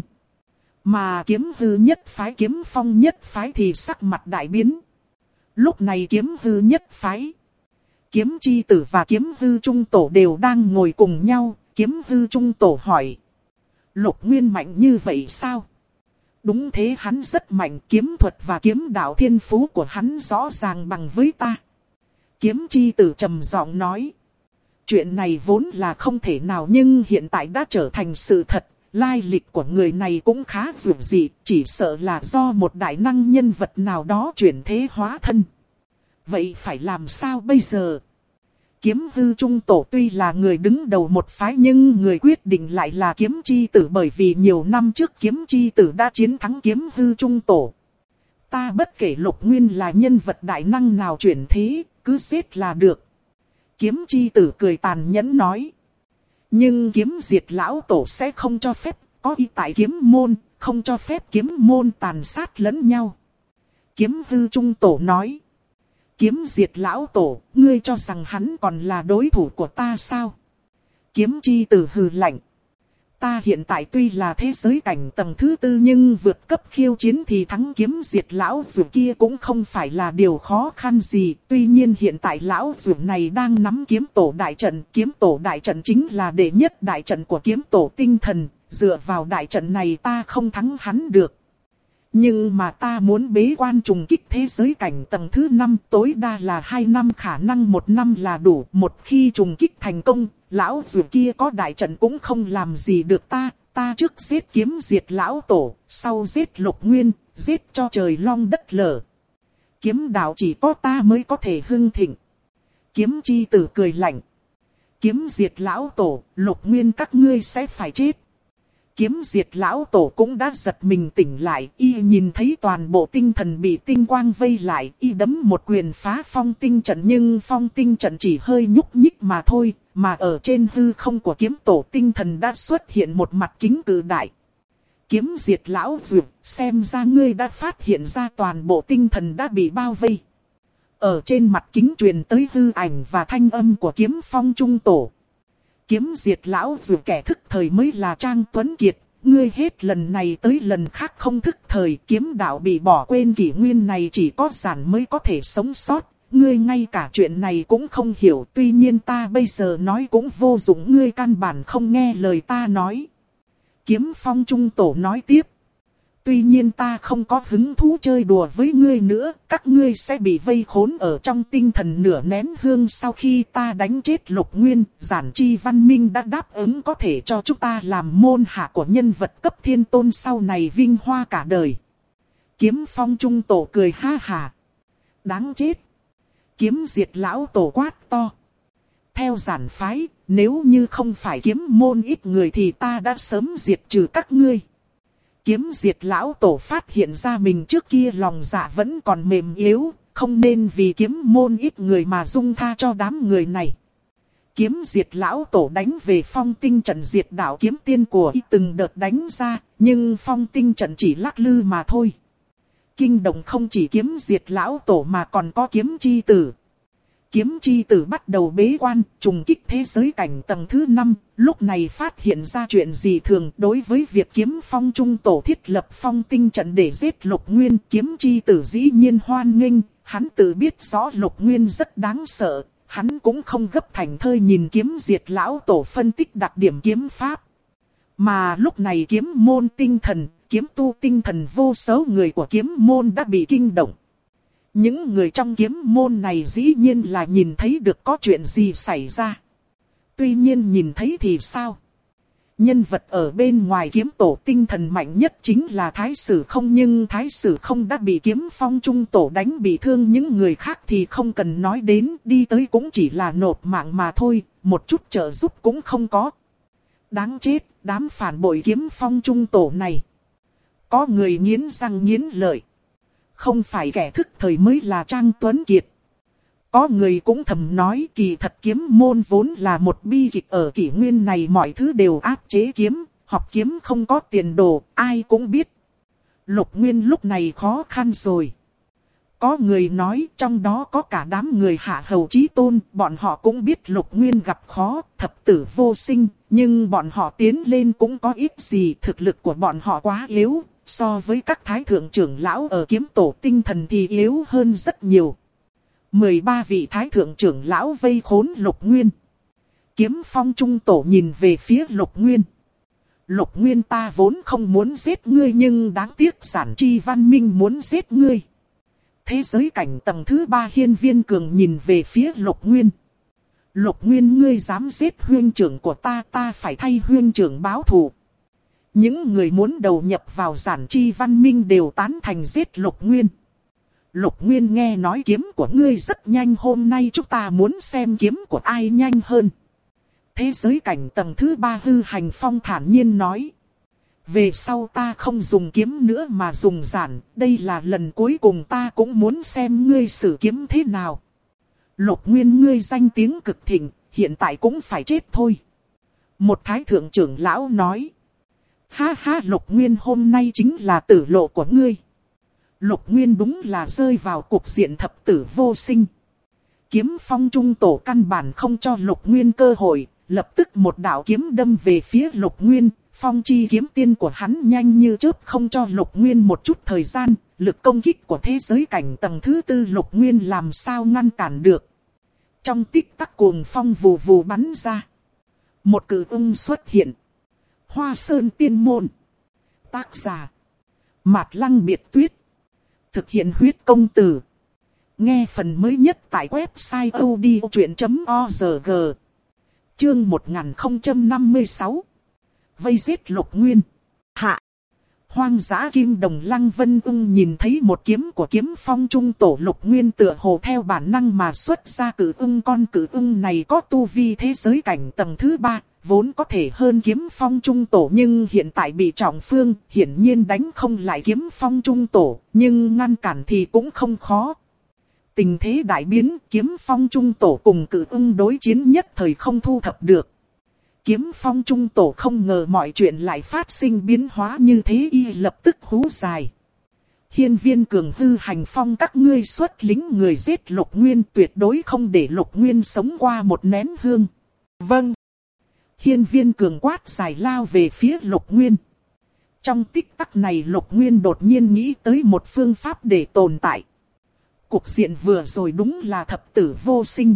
Mà kiếm hư nhất phái, kiếm phong nhất phái thì sắc mặt đại biến. Lúc này kiếm hư nhất phái, kiếm chi tử và kiếm hư trung tổ đều đang ngồi cùng nhau. Kiếm hư trung tổ hỏi: Lục Nguyên mạnh như vậy sao? Đúng thế, hắn rất mạnh, kiếm thuật và kiếm đạo thiên phú của hắn rõ ràng bằng với ta. Kiếm chi tử trầm giọng nói: chuyện này vốn là không thể nào nhưng hiện tại đã trở thành sự thật. Lai lịch của người này cũng khá dữ dị, chỉ sợ là do một đại năng nhân vật nào đó chuyển thế hóa thân. Vậy phải làm sao bây giờ? Kiếm hư trung tổ tuy là người đứng đầu một phái nhưng người quyết định lại là kiếm chi tử, bởi vì nhiều năm trước kiếm chi tử đã chiến thắng kiếm hư trung tổ. Ta bất kể Lục Nguyên là nhân vật đại năng nào chuyển thế, cứ giết là được. Kiếm chi tử cười tàn nhẫn nói. Nhưng kiếm diệt lão tổ sẽ không cho phép, có ý tại kiếm môn, không cho phép kiếm môn tàn sát lẫn nhau. Kiếm hư trung tổ nói. Kiếm diệt lão tổ, ngươi cho rằng hắn còn là đối thủ của ta sao? Kiếm chi tử hừ lạnh. Ta hiện tại tuy là thế giới cảnh tầng thứ 4 nhưng vượt cấp khiêu chiến thì thắng kiếm diệt lão dù kia cũng không phải là điều khó khăn gì. Tuy nhiên hiện tại lão dù này đang nắm kiếm tổ đại trận. Kiếm tổ đại trận chính là đệ nhất đại trận của kiếm tổ tinh thần. Dựa vào đại trận này ta không thắng hắn được. Nhưng mà ta muốn bế quan trùng kích thế giới cảnh tầng thứ 5, tối đa là 2 năm, khả năng 1 năm là đủ. Một khi trùng kích thành công, lão dù kia có đại trận cũng không làm gì được ta. Ta trước giết kiếm diệt lão tổ, sau giết Lục Nguyên, giết cho trời long đất lở. Kiếm đạo chỉ có ta mới có thể hưng thịnh. Kiếm chi tử cười lạnh. Kiếm diệt lão tổ, Lục Nguyên các ngươi sẽ phải chết. Kiếm diệt lão tổ cũng đã giật mình tỉnh lại, y nhìn thấy toàn bộ tinh thần bị tinh quang vây lại, y đấm một quyền phá phong tinh trận, nhưng phong tinh trận chỉ hơi nhúc nhích mà thôi, mà ở trên hư không của kiếm tổ tinh thần đã xuất hiện một mặt kính cự đại. Kiếm diệt lão dược, xem ra ngươi đã phát hiện ra toàn bộ tinh thần đã bị bao vây. Ở trên mặt kính truyền tới hư ảnh và thanh âm của kiếm phong trung tổ. Kiếm diệt lão dù kẻ thức thời mới là Trang Tuấn Kiệt, ngươi hết lần này tới lần khác không thức thời, kiếm đạo bị bỏ quên kỷ nguyên này chỉ có giản mới có thể sống sót, ngươi ngay cả chuyện này cũng không hiểu, tuy nhiên ta bây giờ nói cũng vô dụng, ngươi căn bản không nghe lời ta nói. Kiếm phong trung tổ nói tiếp. Tuy nhiên ta không có hứng thú chơi đùa với ngươi nữa, các ngươi sẽ bị vây khốn ở trong tinh thần nửa nén hương. Sau khi ta đánh chết Lục Nguyên, Giản Chi Văn Minh đã đáp ứng có thể cho chúng ta làm môn hạ của nhân vật cấp thiên tôn sau này vinh hoa cả đời. Kiếm phong trung tổ cười ha hà. Đáng chết. Kiếm diệt lão tổ quát to. Theo giản phái, nếu như không phải kiếm môn ít người thì ta đã sớm diệt trừ các ngươi. Kiếm diệt lão tổ phát hiện ra mình trước kia lòng dạ vẫn còn mềm yếu, không nên vì kiếm môn ít người mà dung tha cho đám người này. Kiếm diệt lão tổ đánh về phong tinh trận diệt đạo kiếm tiên của y từng đợt đánh ra, nhưng phong tinh trận chỉ lắc lư mà thôi. Kinh động không chỉ kiếm diệt lão tổ mà còn có kiếm chi tử. Kiếm chi tử bắt đầu bế quan, trùng kích thế giới cảnh tầng thứ 5, lúc này phát hiện ra chuyện gì thường đối với việc kiếm phong trung tổ thiết lập phong tinh trận để giết Lục Nguyên. Kiếm chi tử dĩ nhiên hoan nghênh, hắn tự biết rõ Lục Nguyên rất đáng sợ, hắn cũng không gấp thành thơi nhìn kiếm diệt lão tổ phân tích đặc điểm kiếm pháp. Mà lúc này kiếm môn tinh thần, kiếm tu tinh thần vô số người của kiếm môn đã bị kinh động. Những người trong kiếm môn này dĩ nhiên là nhìn thấy được có chuyện gì xảy ra. Tuy nhiên nhìn thấy thì sao? Nhân vật ở bên ngoài kiếm tổ tinh thần mạnh nhất chính là Thái Sử Không, nhưng Thái Sử Không đã bị kiếm phong trung tổ đánh bị thương, những người khác thì không cần nói đến, đi tới cũng chỉ là nộp mạng mà thôi, một chút trợ giúp cũng không có. Đáng chết, đám phản bội kiếm phong trung tổ này. Có người nghiến răng nghiến lợi. Không phải kẻ thức thời mới là Trang Tuấn Kiệt. Có người cũng thầm nói kỳ thật kiếm môn vốn là một bi kịch, ở kỷ nguyên này mọi thứ đều áp chế kiếm, học kiếm không có tiền đồ, ai cũng biết. Lục Nguyên lúc này khó khăn rồi. Có người nói trong đó có cả đám người hạ hầu chí tôn, bọn họ cũng biết Lục Nguyên gặp khó, thập tử vô sinh, nhưng bọn họ tiến lên cũng có ít gì, thực lực của bọn họ quá yếu. So với các thái thượng trưởng lão ở kiếm tổ tinh thần thì yếu hơn rất nhiều. 13 vị thái thượng trưởng lão vây khốn Lục Nguyên. Kiếm phong trung tổ nhìn về phía Lục Nguyên. Lục Nguyên, ta vốn không muốn giết ngươi nhưng đáng tiếc Giản Chi Văn Minh muốn giết ngươi. Thế giới cảnh tầng thứ 3 Hiên Viên Cường nhìn về phía Lục Nguyên. Lục Nguyên, ngươi dám giết huynh trưởng của ta, ta phải thay huynh trưởng báo thù. Những người muốn đầu nhập vào Giản Chi Văn Minh đều tán thành giết Lục Nguyên. Lục Nguyên, nghe nói kiếm của ngươi rất nhanh, hôm nay chúng ta muốn xem kiếm của ai nhanh hơn. Thế giới cảnh tầng thứ 3 Hư Hành Phong thản nhiên nói. Về sau ta không dùng kiếm nữa mà dùng giản, đây là lần cuối cùng, ta cũng muốn xem ngươi sử kiếm thế nào. Lục Nguyên, ngươi danh tiếng cực thịnh, hiện tại cũng phải chết thôi. Một thái thượng trưởng lão nói. Ha ha, Lục Nguyên, hôm nay chính là tử lộ của ngươi. Lục Nguyên đúng là rơi vào cục diện thập tử vô sinh. Kiếm phong trung tổ căn bản không cho Lục Nguyên cơ hội, lập tức một đạo kiếm đâm về phía Lục Nguyên. Phong chi kiếm tiên của hắn nhanh như chớp, không cho Lục Nguyên một chút thời gian. Lực công kích của thế giới cảnh tầng thứ 4 Lục Nguyên làm sao ngăn cản được. Trong tích tắc cuồng phong vù vù bắn ra. Một cự ung xuất hiện. Hoa Sơn Tiên Môn. Tác giả Mạt Lăng Biệt Tuyết. Thực hiện huyết công từ. Nghe phần mới nhất tại website odchuyện.org. Chương 1056. Vây giết Lục Nguyên. Hạ. Hoang dã Kim Đồng Lăng Vân Ưng nhìn thấy một kiếm của Kiếm Phong Trung Tổ Lục Nguyên tựa hồ theo bản năng mà xuất ra cự ưng. Con cự ưng này có tu vi thế giới cảnh tầng thứ 3, vốn có thể hơn Kiếm Phong Trung Tổ, nhưng hiện tại bị trọng thương, hiển nhiên đánh không lại Kiếm Phong Trung Tổ, nhưng ngăn cản thì cũng không khó. Tình thế đại biến, Kiếm Phong Trung Tổ cùng cự ưng đối chiến nhất thời không thu thập được. Kiếm Phong Trung Tổ không ngờ mọi chuyện lại phát sinh biến hóa như thế, y lập tức hú dài. Hiên Viên Cường, Hư Hành Phong, các ngươi xuất lính người giết Lục Nguyên, tuyệt đối không để Lục Nguyên sống qua một nén hương. Vâng. Hiên Viên Cường quát dài lao về phía Lục Nguyên. Trong tích tắc này Lục Nguyên đột nhiên nghĩ tới một phương pháp để tồn tại. Cục diện vừa rồi đúng là thập tử vô sinh.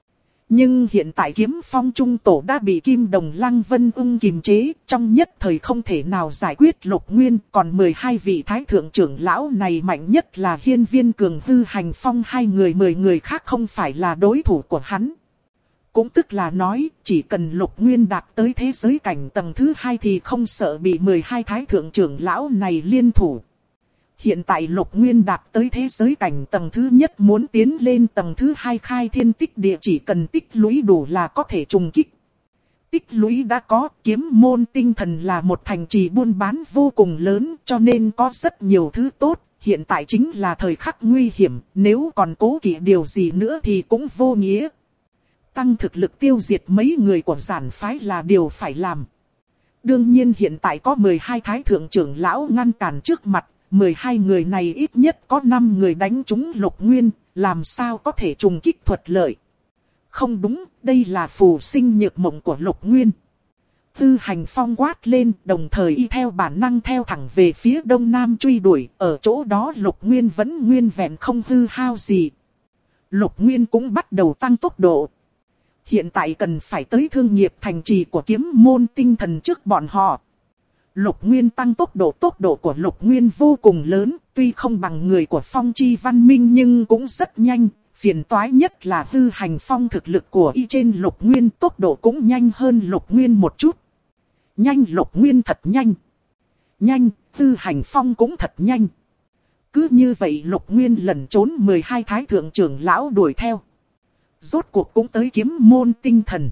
Nhưng hiện tại Kiếm Phong Trung Tổ đã bị Kim Đồng Lăng Vân Ưng kiềm chế, trong nhất thời không thể nào giải quyết Lục Nguyên. Còn 12 vị thái thượng trưởng lão này mạnh nhất là Hiên Viên Cường, Hư Hành Phong, 2 người, 10 người khác không phải là đối thủ của hắn. Cũng tức là nói, chỉ cần Lục Nguyên đạt tới thế giới cảnh tầng thứ 2 thì không sợ bị 12 thái thượng trưởng lão này liên thủ. Hiện tại Lục Nguyên đạt tới thế giới cảnh tầng thứ nhất, muốn tiến lên tầng thứ 2 khai thiên tích địa chỉ cần tích lũy đủ là có thể trùng kích. Tích lũy đã có, Kiếm Môn Tinh Thần là một thành trì buôn bán vô cùng lớn, cho nên có rất nhiều thứ tốt. Hiện tại chính là thời khắc nguy hiểm, nếu còn cố kỵ điều gì nữa thì cũng vô nghĩa. Tăng thực lực tiêu diệt mấy người của giản phái là điều phải làm. Đương nhiên hiện tại có 12 thái thượng trưởng lão ngăn cản trước mặt. 12 người này ít nhất có 5 người đánh trúng Lục Nguyên, làm sao có thể trùng kích thuận lợi. Không đúng, đây là phù sinh nhược mộng của Lục Nguyên. Hư Hành Phong quát lên, đồng thời y theo bản năng theo thẳng về phía đông nam truy đuổi, ở chỗ đó Lục Nguyên vẫn nguyên vẹn không hư hao gì. Lục Nguyên cũng bắt đầu tăng tốc độ. Hiện tại cần phải tới thương nghiệp thành trì của Kiếm Môn Tinh Thần trước bọn họ. Lục Nguyên tăng tốc độ của Lục Nguyên vô cùng lớn, tuy không bằng người của Phong Chi Văn Minh nhưng cũng rất nhanh. Phiền toái nhất là Hư Hành Phong thực lực của y trên Lục Nguyên, tốc độ cũng nhanh hơn Lục Nguyên một chút. Nhanh, Lục Nguyên thật nhanh. Nhanh, Hư Hành Phong cũng thật nhanh. Cứ như vậy Lục Nguyên lẩn trốn 12 thái thượng trưởng lão đuổi theo. Rốt cuộc cũng tới Kiếm Môn Tinh Thần.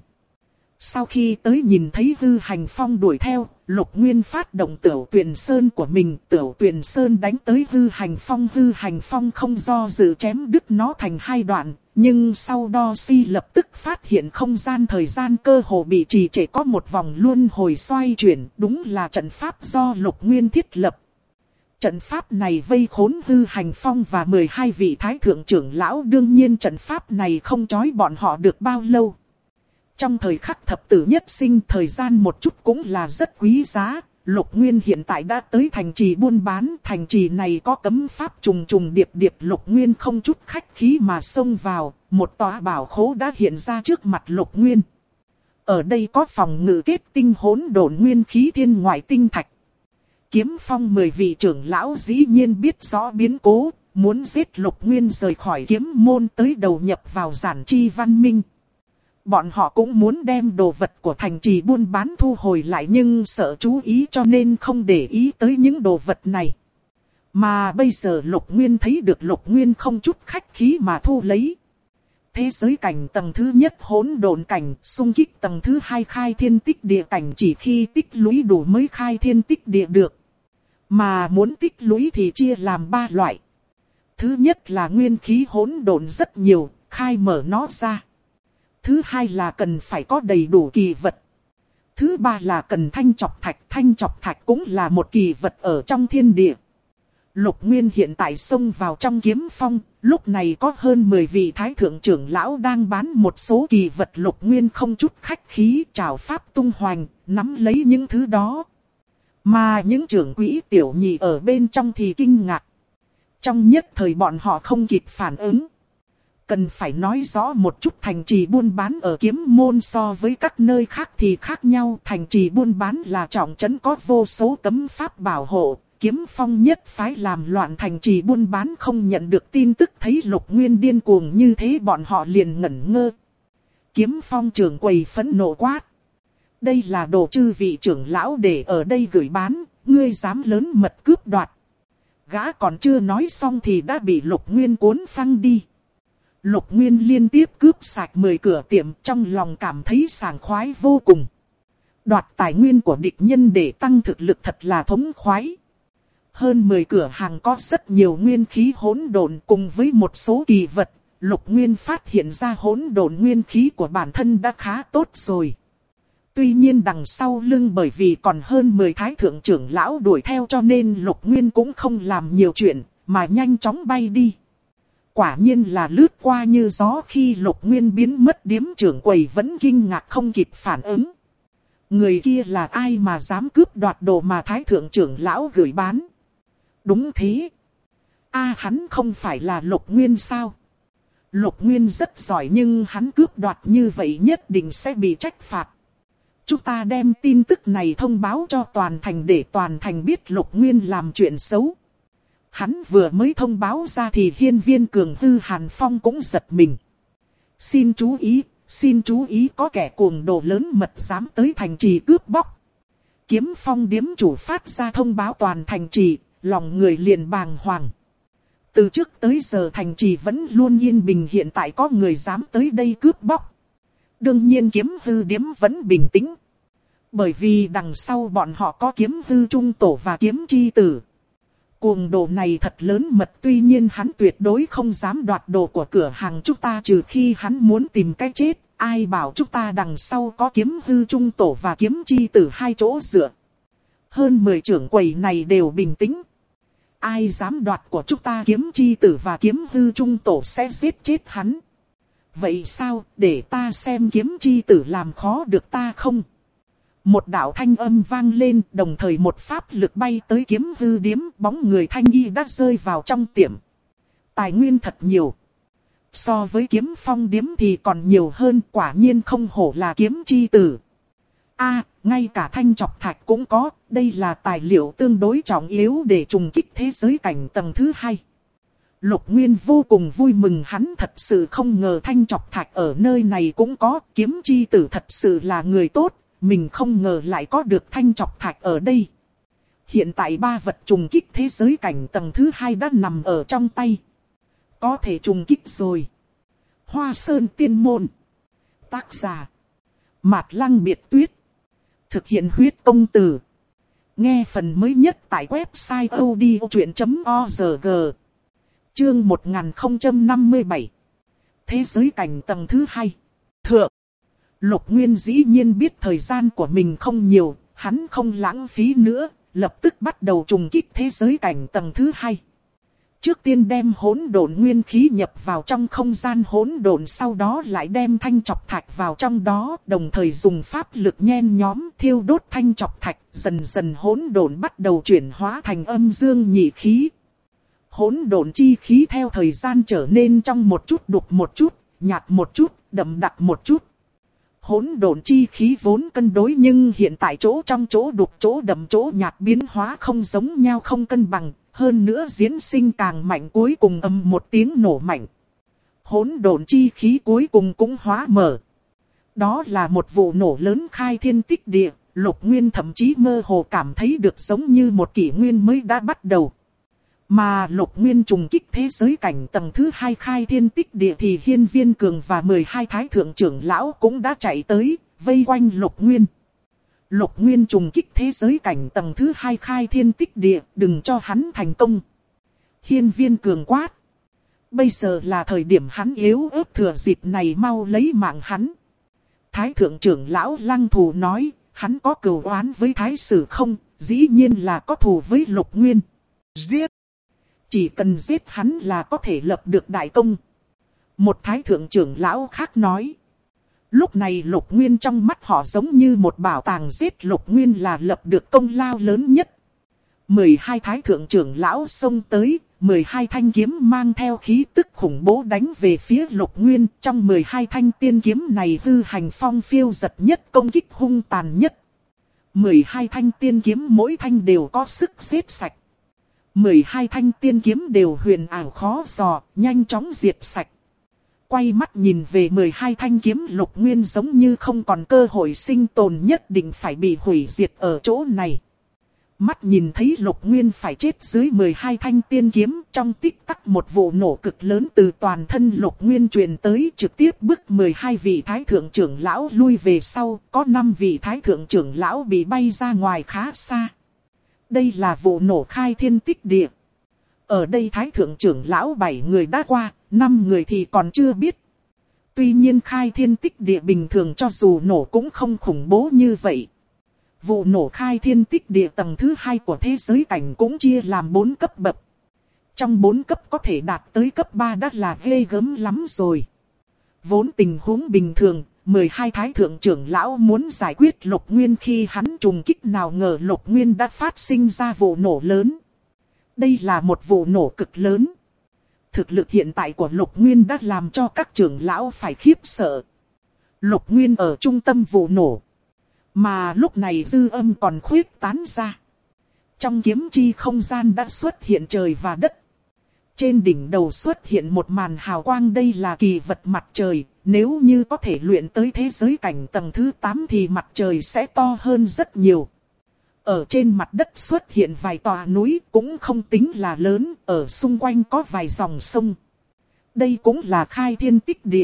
Sau khi tới nhìn thấy Hư Hành Phong đuổi theo, Lục Nguyên phát động Tửu Tuyền Sơn của mình. Tửu Tuyền Sơn đánh tới Hư Hành Phong không do dự chém đứt nó thành 2 đoạn. Nhưng sau đó lập tức phát hiện không gian thời gian cơ hồ bị trì trệ, có một vòng luân hồi xoay chuyển. Đúng là trận pháp do Lục Nguyên thiết lập. Trận pháp này vây khốn Hư Hành Phong và 12 vị thái thượng trưởng lão, đương nhiên trận pháp này không trói bọn họ được bao lâu. Trong thời khắc thập tử nhất sinh, thời gian một chút cũng là rất quý giá. Lục Nguyên hiện tại đã tới thành trì buôn bán, thành trì này có cấm pháp trùng trùng điệp điệp. Lục Nguyên không chút khách khí mà xông vào, một tòa bảo khố đã hiện ra trước mặt Lục Nguyên. Ở đây có phòng ngự kết tinh hỗn độn nguyên khí thiên ngoại tinh thạch. Kiếm Phong 10 vị trưởng lão dĩ nhiên biết rõ biến cố, muốn giết Lục Nguyên rời khỏi Kiếm Môn tới đầu nhập vào Giản Chi Văn Minh. Bọn họ cũng muốn đem đồ vật của thành trì buôn bán thu hồi lại, nhưng sợ chú ý cho nên không để ý tới những đồ vật này. Mà bây giờ Lục Nguyên thấy được Lục Nguyên không chút khách khí mà thu lấy. Thế giới cảnh tầng thứ nhất hỗn độn cảnh, xung kích tầng thứ 2 khai thiên tích địa cảnh, chỉ khi tích lũy đủ mới khai thiên tích địa được. Mà muốn tích lũy thì chia làm 3 loại. Thứ nhất là nguyên khí hỗn độn rất nhiều, khai mở nó ra. Thứ hai là cần phải có đầy đủ kỳ vật. Thứ ba là cần thanh trọc thạch cũng là một kỳ vật ở trong thiên địa. Lục Nguyên hiện tại xông vào trong Kiếm Phong, lúc này có hơn 10 vị thái thượng trưởng lão đang bán một số kỳ vật. Lục Nguyên không chút khách khí trảo pháp tung hoành, nắm lấy những thứ đó. Mà những trưởng quỹ tiểu nhị ở bên trong thì kinh ngạc. Trong nhất thời bọn họ không kịp phản ứng. Cần phải nói rõ một chút, thành trì buôn bán ở Kiếm Môn so với các nơi khác thì khác nhau. Thành trì buôn bán là trọng trấn có vô số cấm pháp bảo hộ. Kiếm Phong nhất phái làm loạn thành trì buôn bán, không nhận được tin tức thấy Lục Nguyên điên cuồng như thế bọn họ liền ngẩn ngơ. Kiếm Phong trưởng quầy phẫn nộ quát. Đây là đồ chư vị trưởng lão để ở đây gửi bán, ngươi dám lớn mật cướp đoạt. Gã còn chưa nói xong thì đã bị Lục Nguyên cuốn phăng đi. Lục Nguyên liên tiếp cướp sạch 10 cửa tiệm, trong lòng cảm thấy sảng khoái vô cùng. Đoạt tài nguyên của địch nhân để tăng thực lực thật là thống khoái. Hơn 10 cửa hàng có rất nhiều nguyên khí hỗn độn cùng với một số kỳ vật. Lục Nguyên phát hiện ra hỗn độn nguyên khí của bản thân đã khá tốt rồi. Tuy nhiên đằng sau lưng bởi vì còn hơn 10 thái thượng trưởng lão đuổi theo cho nên Lục Nguyên cũng không làm nhiều chuyện mà nhanh chóng bay đi. Quả nhiên là lướt qua như gió, khi Lục Nguyên biến mất điếm trưởng quầy vẫn kinh ngạc không kịp phản ứng. Người kia là ai mà dám cướp đoạt đồ mà thái thượng trưởng lão gửi bán? Đúng thế. Hắn không phải là Lục Nguyên sao? Lục Nguyên rất giỏi nhưng hắn cướp đoạt như vậy nhất định sẽ bị trách phạt. Chúng ta đem tin tức này thông báo cho toàn thành để toàn thành biết Lục Nguyên làm chuyện xấu. Hắn vừa mới thông báo ra thì hiên viên cường hư Hàn Phong cũng giật mình. Xin chú ý có kẻ cuồng đồ lớn mật dám tới thành trì cướp bóc. Kiếm Phong điếm chủ phát ra thông báo toàn thành trì, lòng người liền bàng hoàng. Từ trước tới giờ thành trì vẫn luôn yên bình, hiện tại có người dám tới đây cướp bóc. Đương nhiên Kiếm Hư điếm vẫn bình tĩnh. Bởi vì đằng sau bọn họ có Kiếm Hư Trung Tổ và Kiếm Chi Tử. Cuồng đồ này thật lớn mật, tuy nhiên hắn tuyệt đối không dám đoạt đồ của cửa hàng chúng ta trừ khi hắn muốn tìm cái chết. Ai bảo chúng ta đằng sau có Kiếm Hư Trung Tổ và Kiếm Chi Tử hai chỗ dựa. Hơn 10 trưởng quầy này đều bình tĩnh. Ai dám đoạt của chúng ta Kiếm Chi Tử và Kiếm Hư Trung Tổ sẽ giết chết hắn. Vậy sao, để ta xem Kiếm Chi Tử làm khó được ta không? Một đạo thanh âm vang lên, đồng thời một pháp lực bay tới Kiếm Hư điếm, bóng người thanh y đã rơi vào trong tiệm. Tài nguyên thật nhiều. So với Kiếm Phong điếm thì còn nhiều hơn, quả nhiên không hổ là Kiếm Chi Tử. Ngay cả thanh chọc thạch cũng có, đây là tài liệu tương đối trọng yếu để trùng kích thế giới cảnh tầng thứ 2. Lục Nguyên vô cùng vui mừng, hắn thật sự không ngờ thanh chọc thạch ở nơi này cũng có, Kiếm Chi Tử thật sự là người tốt, mình không ngờ lại có được thanh chọc thạch ở đây. Hiện tại 3 vật trùng kích thế giới cảnh tầng thứ 2 đã nằm ở trong tay. Có thể trùng kích rồi. Hoa Sơn Tiên Môn. Tác giả Mạt Lăng Biệt Tuyết. Thực hiện huyết công từ. Nghe phần mới nhất tại website odchuyện.org. Chương 1057. Thế giới cảnh tầng thứ 2. Thượng. Lục Nguyên dĩ nhiên biết thời gian của mình không nhiều, hắn không lãng phí nữa, lập tức bắt đầu trùng kích thế giới cảnh tầng thứ 2. Trước tiên đem hỗn độn nguyên khí nhập vào trong không gian hỗn độn, sau đó lại đem thanh chọc thạch vào trong đó, đồng thời dùng pháp lực nhen nhóm thiêu đốt thanh chọc thạch, dần dần hỗn độn bắt đầu chuyển hóa thành âm dương nhị khí. Hỗn độn chi khí theo thời gian trở nên trong một chút đục một chút, nhạt một chút, đậm đặc một chút. Hỗn độn chi khí vốn cân đối nhưng hiện tại chỗ trong chỗ đục chỗ đậm chỗ nhạt biến hóa không giống nhau, không cân bằng. Hơn nữa diễn sinh càng mạnh, cuối cùng ầm một tiếng nổ mạnh. Hỗn độn chi khí cuối cùng cũng hóa mở. Đó là một vụ nổ lớn khai thiên tích địa, Lục Nguyên thậm chí mơ hồ cảm thấy được giống như một kỷ nguyên mới đã bắt đầu. Mà Lục Nguyên trùng kích thế giới cảnh tầng thứ 2 khai thiên tích địa thì hiên viên cường và 12 thái thượng trưởng lão cũng đã chạy tới, vây quanh Lục Nguyên. Lục Nguyên trùng kích thế giới cảnh tầng thứ 2 khai thiên tích địa, đừng cho hắn thành công. Hiên viên cường quát. Bây giờ là thời điểm hắn yếu ớt, thừa dịp này mau lấy mạng hắn. Thái thượng trưởng lão Lăng Thù nói, hắn có cừu oán với thái sử không? Dĩ nhiên là có thù với Lục Nguyên. Giết! Chỉ cần giết hắn là có thể lập được đại công. Một thái thượng trưởng lão khác nói. Lúc này Lục Nguyên trong mắt họ giống như một bảo tàng, giết Lục Nguyên là lập được công lao lớn nhất. 12 thái thượng trưởng lão xông tới, 12 thanh kiếm mang theo khí tức khủng bố đánh về phía Lục Nguyên. Trong 12 thanh tiên kiếm này hư hành phong phiêu giật nhất, công kích hung tàn nhất. 12 thanh tiên kiếm mỗi thanh đều có sức giết sạch. 12 thanh tiên kiếm đều huyền ảo khó dò, nhanh chóng diệt sạch. Quay mắt nhìn về 12 thanh kiếm, Lục Nguyên giống như không còn cơ hội sinh tồn, nhất định phải bị hủy diệt ở chỗ này. Mắt nhìn thấy Lục Nguyên phải chết dưới 12 thanh tiên kiếm, trong tích tắc một vụ nổ cực lớn từ toàn thân Lục Nguyên truyền tới, trực tiếp bức 12 vị thái thượng trưởng lão lui về sau, có 5 vị thái thượng trưởng lão bị bay ra ngoài khá xa. Đây là vụ nổ khai thiên tích địa. Ở đây thái thượng trưởng lão 7 người đã qua, 5 người thì còn chưa biết. Tuy nhiên khai thiên tích địa bình thường cho dù nổ cũng không khủng bố như vậy. Vụ nổ khai thiên tích địa tầng thứ 2 của thế giới cảnh cũng chia làm 4 cấp bậc. Trong 4 cấp có thể đạt tới cấp 3 đã là ghê gớm lắm rồi. Vốn tình huống bình thường, 12 thái thượng trưởng lão muốn giải quyết Lục Nguyên khi hắn trùng kích, nào ngờ Lục Nguyên đã phát sinh ra vụ nổ lớn. Đây là một vụ nổ cực lớn. Thực lực hiện tại của Lục Nguyên đã làm cho các trưởng lão phải khiếp sợ. Lục Nguyên ở trung tâm vụ nổ. Mà lúc này dư âm còn khuyết tán ra. Trong kiếm chi không gian đã xuất hiện trời và đất. Trên đỉnh đầu xuất hiện một màn hào quang, đây là kỳ vật mặt trời. Nếu như có thể luyện tới thế giới cảnh tầng thứ 8 thì mặt trời sẽ to hơn rất nhiều. Ở trên mặt đất xuất hiện vài tòa núi cũng không tính là lớn, ở xung quanh có vài dòng sông. Đây cũng là khai thiên tích địa.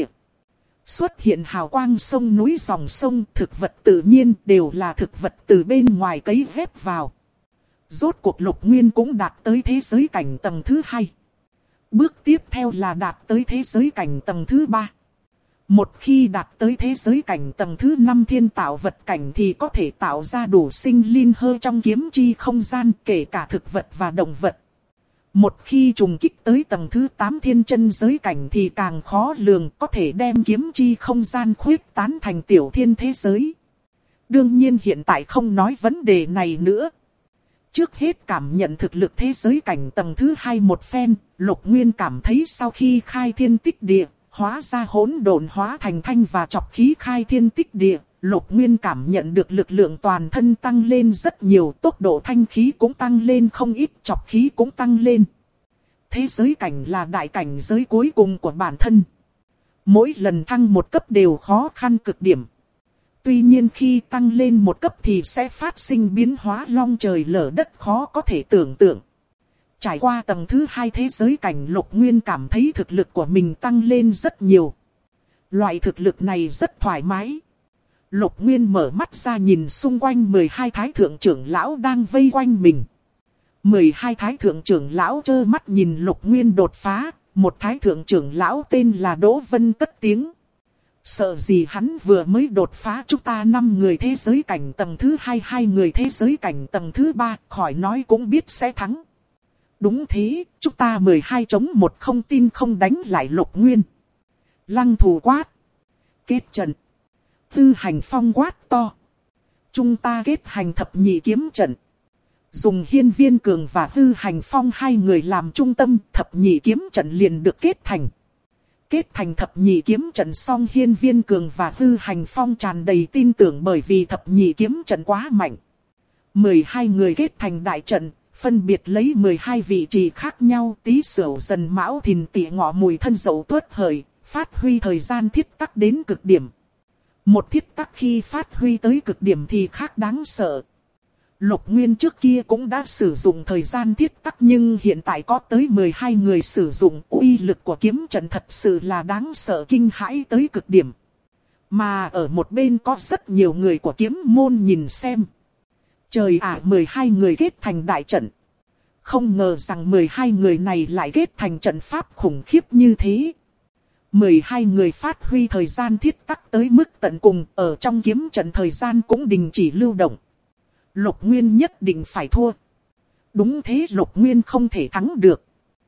Xuất hiện hào quang sông núi dòng sông, thực vật tự nhiên đều là thực vật từ bên ngoài cấy ghép vào. Rốt cuộc Lục Nguyên cũng đạt tới thế giới cảnh tầng thứ 2. Bước tiếp theo là đạt tới thế giới cảnh tầng thứ 3. Một khi đạt tới thế giới cảnh tầng thứ 5 thiên tạo vật cảnh thì có thể tạo ra đủ sinh linh hơ trong kiếm chi không gian, kể cả thực vật và động vật. Một khi trùng kích tới tầng thứ 8 thiên chân giới cảnh thì càng khó lường, có thể đem kiếm chi không gian khuyết tán thành tiểu thiên thế giới. Đương nhiên hiện tại không nói vấn đề này nữa. Trước hết cảm nhận thực lực thế giới cảnh tầng thứ 2 một phen, Lục Nguyên cảm thấy sau khi khai thiên tích địa, hóa ra hỗn độn hóa thành thanh và chọc khí khai thiên tích địa, Lục Nguyên cảm nhận được lực lượng toàn thân tăng lên rất nhiều, tốc độ thanh khí cũng tăng lên không ít, chọc khí cũng tăng lên. Thế giới cảnh là đại cảnh giới cuối cùng của bản thân. Mỗi lần thăng một cấp đều khó khăn cực điểm. Tuy nhiên khi tăng lên một cấp thì sẽ phát sinh biến hóa long trời lở đất khó có thể tưởng tượng. Trải qua tầng thứ 2 thế giới cảnh, Lục Nguyên cảm thấy thực lực của mình tăng lên rất nhiều. Loại thực lực này rất thoải mái. Lục Nguyên mở mắt ra nhìn xung quanh 12 thái thượng trưởng lão đang vây quanh mình. 12 thái thượng trưởng lão trơ mắt nhìn Lục Nguyên đột phá, một thái thượng trưởng lão tên là Đỗ Vân cất tiếng. Sợ gì hắn vừa mới đột phá, chúng ta 5 người thế giới cảnh tầng thứ 2, 2 người thế giới cảnh tầng thứ 3, khỏi nói cũng biết sẽ thắng. Đúng thế, chúng ta 12 chống 1, không tin không đánh lại Lục Nguyên. Lăng Thù quát. Kết trận. Tư Hành Phong quát to. Chúng ta kết hành thập nhị kiếm trận. Dùng Hiên Viên Cường và Tư Hành Phong 2 người làm trung tâm, thập nhị kiếm trận liền được kết thành. Kết thành thập nhị kiếm trận xong, Hiên Viên Cường và Tư Hành Phong tràn đầy tin tưởng bởi vì thập nhị kiếm trận quá mạnh. 12 người kết thành đại trận, phân biệt lấy 12 vị trí khác nhau, Tý Sửu Dần Mão Thìn Tỵ Ngọ Mùi Thân Dậu Tuất Hợi, phát huy thời gian thiết tắc đến cực điểm. Một thiết tắc khi phát huy tới cực điểm thì khác đáng sợ. Lục Nguyên trước kia cũng đã sử dụng thời gian thiết tắc, nhưng hiện tại có tới 12 người sử dụng, uy lực của kiếm trận thật sự là đáng sợ kinh hãi tới cực điểm. Mà ở một bên có rất nhiều người của kiếm môn nhìn xem. Trời ạ, 12 người kết thành đại trận. Không ngờ rằng 12 người này lại kết thành trận pháp khủng khiếp như thế. 12 người phát huy thời gian thiết tắc tới mức tận cùng, ở trong kiếm trận thời gian cũng đình chỉ lưu động. Lục Nguyên nhất định phải thua. Đúng thế, Lục Nguyên không thể thắng được.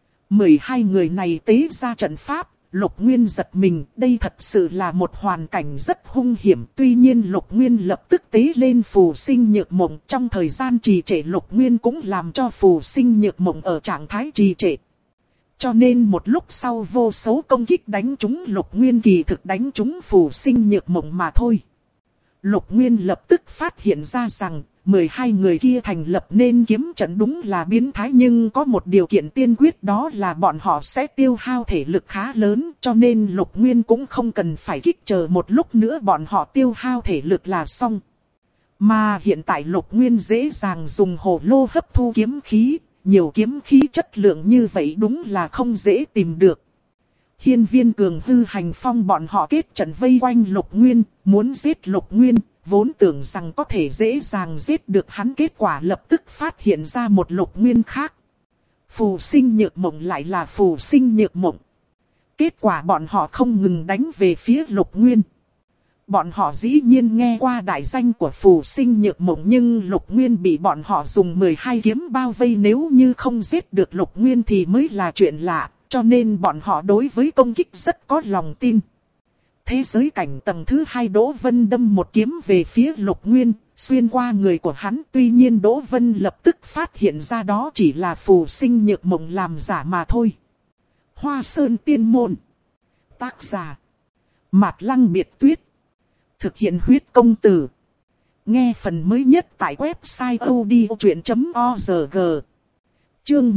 12 người này tế ra trận pháp, Lục Nguyên giật mình, đây thật sự là một hoàn cảnh rất hung hiểm. Tuy nhiên Lục Nguyên lập tức tế lên phù sinh nhược mộng, trong thời gian trì trệ Lục Nguyên cũng làm cho phù sinh nhược mộng ở trạng thái trì trệ. Cho nên một lúc sau vô số công kích đánh trúng Lục Nguyên, kỳ thực đánh trúng phù sinh nhược mộng mà thôi. Lục Nguyên lập tức phát hiện ra rằng 12 người kia thành lập nên kiếm trận đúng là biến thái, nhưng có một điều kiện tiên quyết, đó là bọn họ sẽ tiêu hao thể lực khá lớn, cho nên Lục Nguyên cũng không cần phải kích chờ một lúc nữa bọn họ tiêu hao thể lực là xong. Mà hiện tại Lục Nguyên dễ dàng dùng hồ lô hấp thu kiếm khí, nhiều kiếm khí chất lượng như vậy đúng là không dễ tìm được. Hiên Viên Cường, Hư Hành Phong bọn họ kết trận vây quanh Lục Nguyên, muốn giết Lục Nguyên, vốn tưởng rằng có thể dễ dàng giết được hắn, kết quả lập tức phát hiện ra một Lục Nguyên khác. Phù Sinh Nhược Mộng lại là Phù Sinh Nhược Mộng. Kết quả bọn họ không ngừng đánh về phía Lục Nguyên. Bọn họ dĩ nhiên nghe qua đại danh của Phù Sinh Nhược Mộng, nhưng Lục Nguyên bị bọn họ dùng 12 kiếm bao vây, nếu như không giết được Lục Nguyên thì mới là chuyện lạ, cho nên bọn họ đối với công kích rất có lòng tin. Thế giới cảnh tầng thứ 2, Đỗ Vân đâm một kiếm về phía Lục Nguyên, xuyên qua người của hắn. Tuy nhiên Đỗ Vân lập tức phát hiện ra đó chỉ là Phù Sinh Nhược Mộng làm giả mà thôi. Hoa Sơn Tiên Môn. Tác giả Mạt Lăng Biệt Tuyết. Thực hiện huyết công từ. Nghe phần mới nhất tại website odchuyện.org. Chương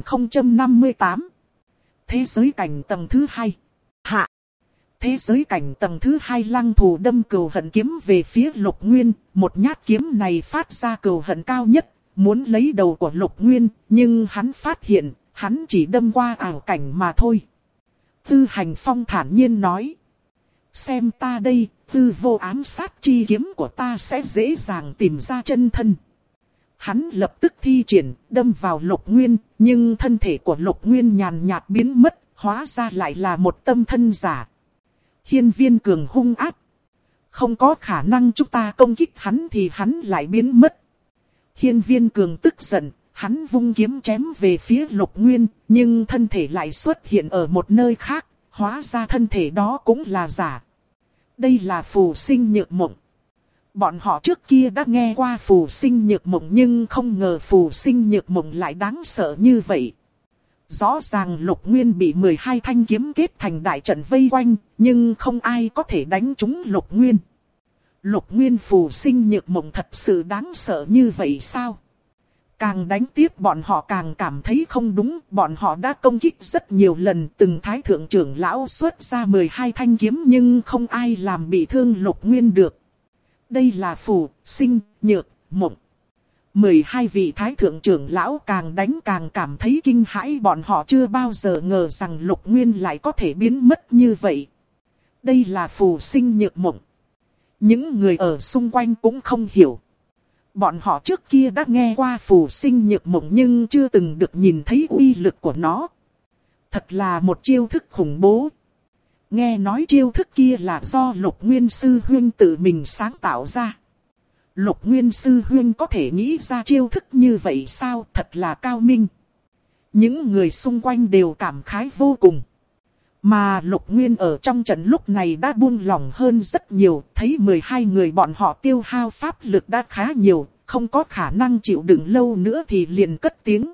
1058. Thế giới cảnh tầng thứ 2. Hạ. Thế giới cảnh tầng thứ 2, Lăng Thù đâm cừu hận kiếm về phía Lục Nguyên. Một nhát kiếm này phát ra cừu hận cao nhất, muốn lấy đầu của Lục Nguyên, nhưng hắn phát hiện, hắn chỉ đâm qua ảo cảnh mà thôi. Tư Hành Phong thản nhiên nói. Xem ta đây, tư vô ám sát chi kiếm của ta sẽ dễ dàng tìm ra chân thân. Hắn lập tức thi triển, đâm vào Lục Nguyên, nhưng thân thể của Lục Nguyên nhàn nhạt biến mất, hóa ra lại là một tâm thân giả. Hiên Viên Cường hung ác. Không có khả năng chúng ta công kích hắn thì hắn lại biến mất. Hiên Viên Cường tức giận, hắn vung kiếm chém về phía Lục Nguyên, nhưng thân thể lại xuất hiện ở một nơi khác, hóa ra thân thể đó cũng là giả. Đây là Phù Sinh Nhược Mộng. Bọn họ trước kia đã nghe qua Phù Sinh Nhược Mộng, nhưng không ngờ Phù Sinh Nhược Mộng lại đáng sợ như vậy. Rõ ràng Lục Nguyên bị 12 thanh kiếm kết thành đại trận vây quanh, nhưng không ai có thể đánh trúng Lục Nguyên. Lục Nguyên Phù Sinh Nhược Mộng thật sự đáng sợ như vậy sao? Càng đánh tiếp bọn họ càng cảm thấy không đúng, bọn họ đã công kích rất nhiều lần, từng thái thượng trưởng lão xuất ra 12 thanh kiếm nhưng không ai làm bị thương Lục Nguyên được. Đây là Phù Sinh Nhược Mộng. 12 vị thái thượng trưởng lão càng đánh càng cảm thấy kinh hãi, bọn họ chưa bao giờ ngờ rằng Lục Nguyên lại có thể biến mất như vậy. Đây là Phù Sinh Nhược Mộng. Những người ở xung quanh cũng không hiểu. Bọn họ trước kia đã nghe qua Phù Sinh Nhược Mộng nhưng chưa từng được nhìn thấy uy lực của nó. Thật là một chiêu thức khủng bố. Nghe nói chiêu thức kia là do Lục Nguyên Sư Huynh tự mình sáng tạo ra. Lục Nguyên Sư Huynh có thể nghĩ ra chiêu thức như vậy sao? Thật là cao minh. Những người xung quanh đều cảm khái vô cùng. Mà Lục Nguyên ở trong trận lúc này đã buông lỏng hơn rất nhiều. Thấy 12 người bọn họ tiêu hao pháp lực đã khá nhiều, không có khả năng chịu đựng lâu nữa thì liền cất tiếng.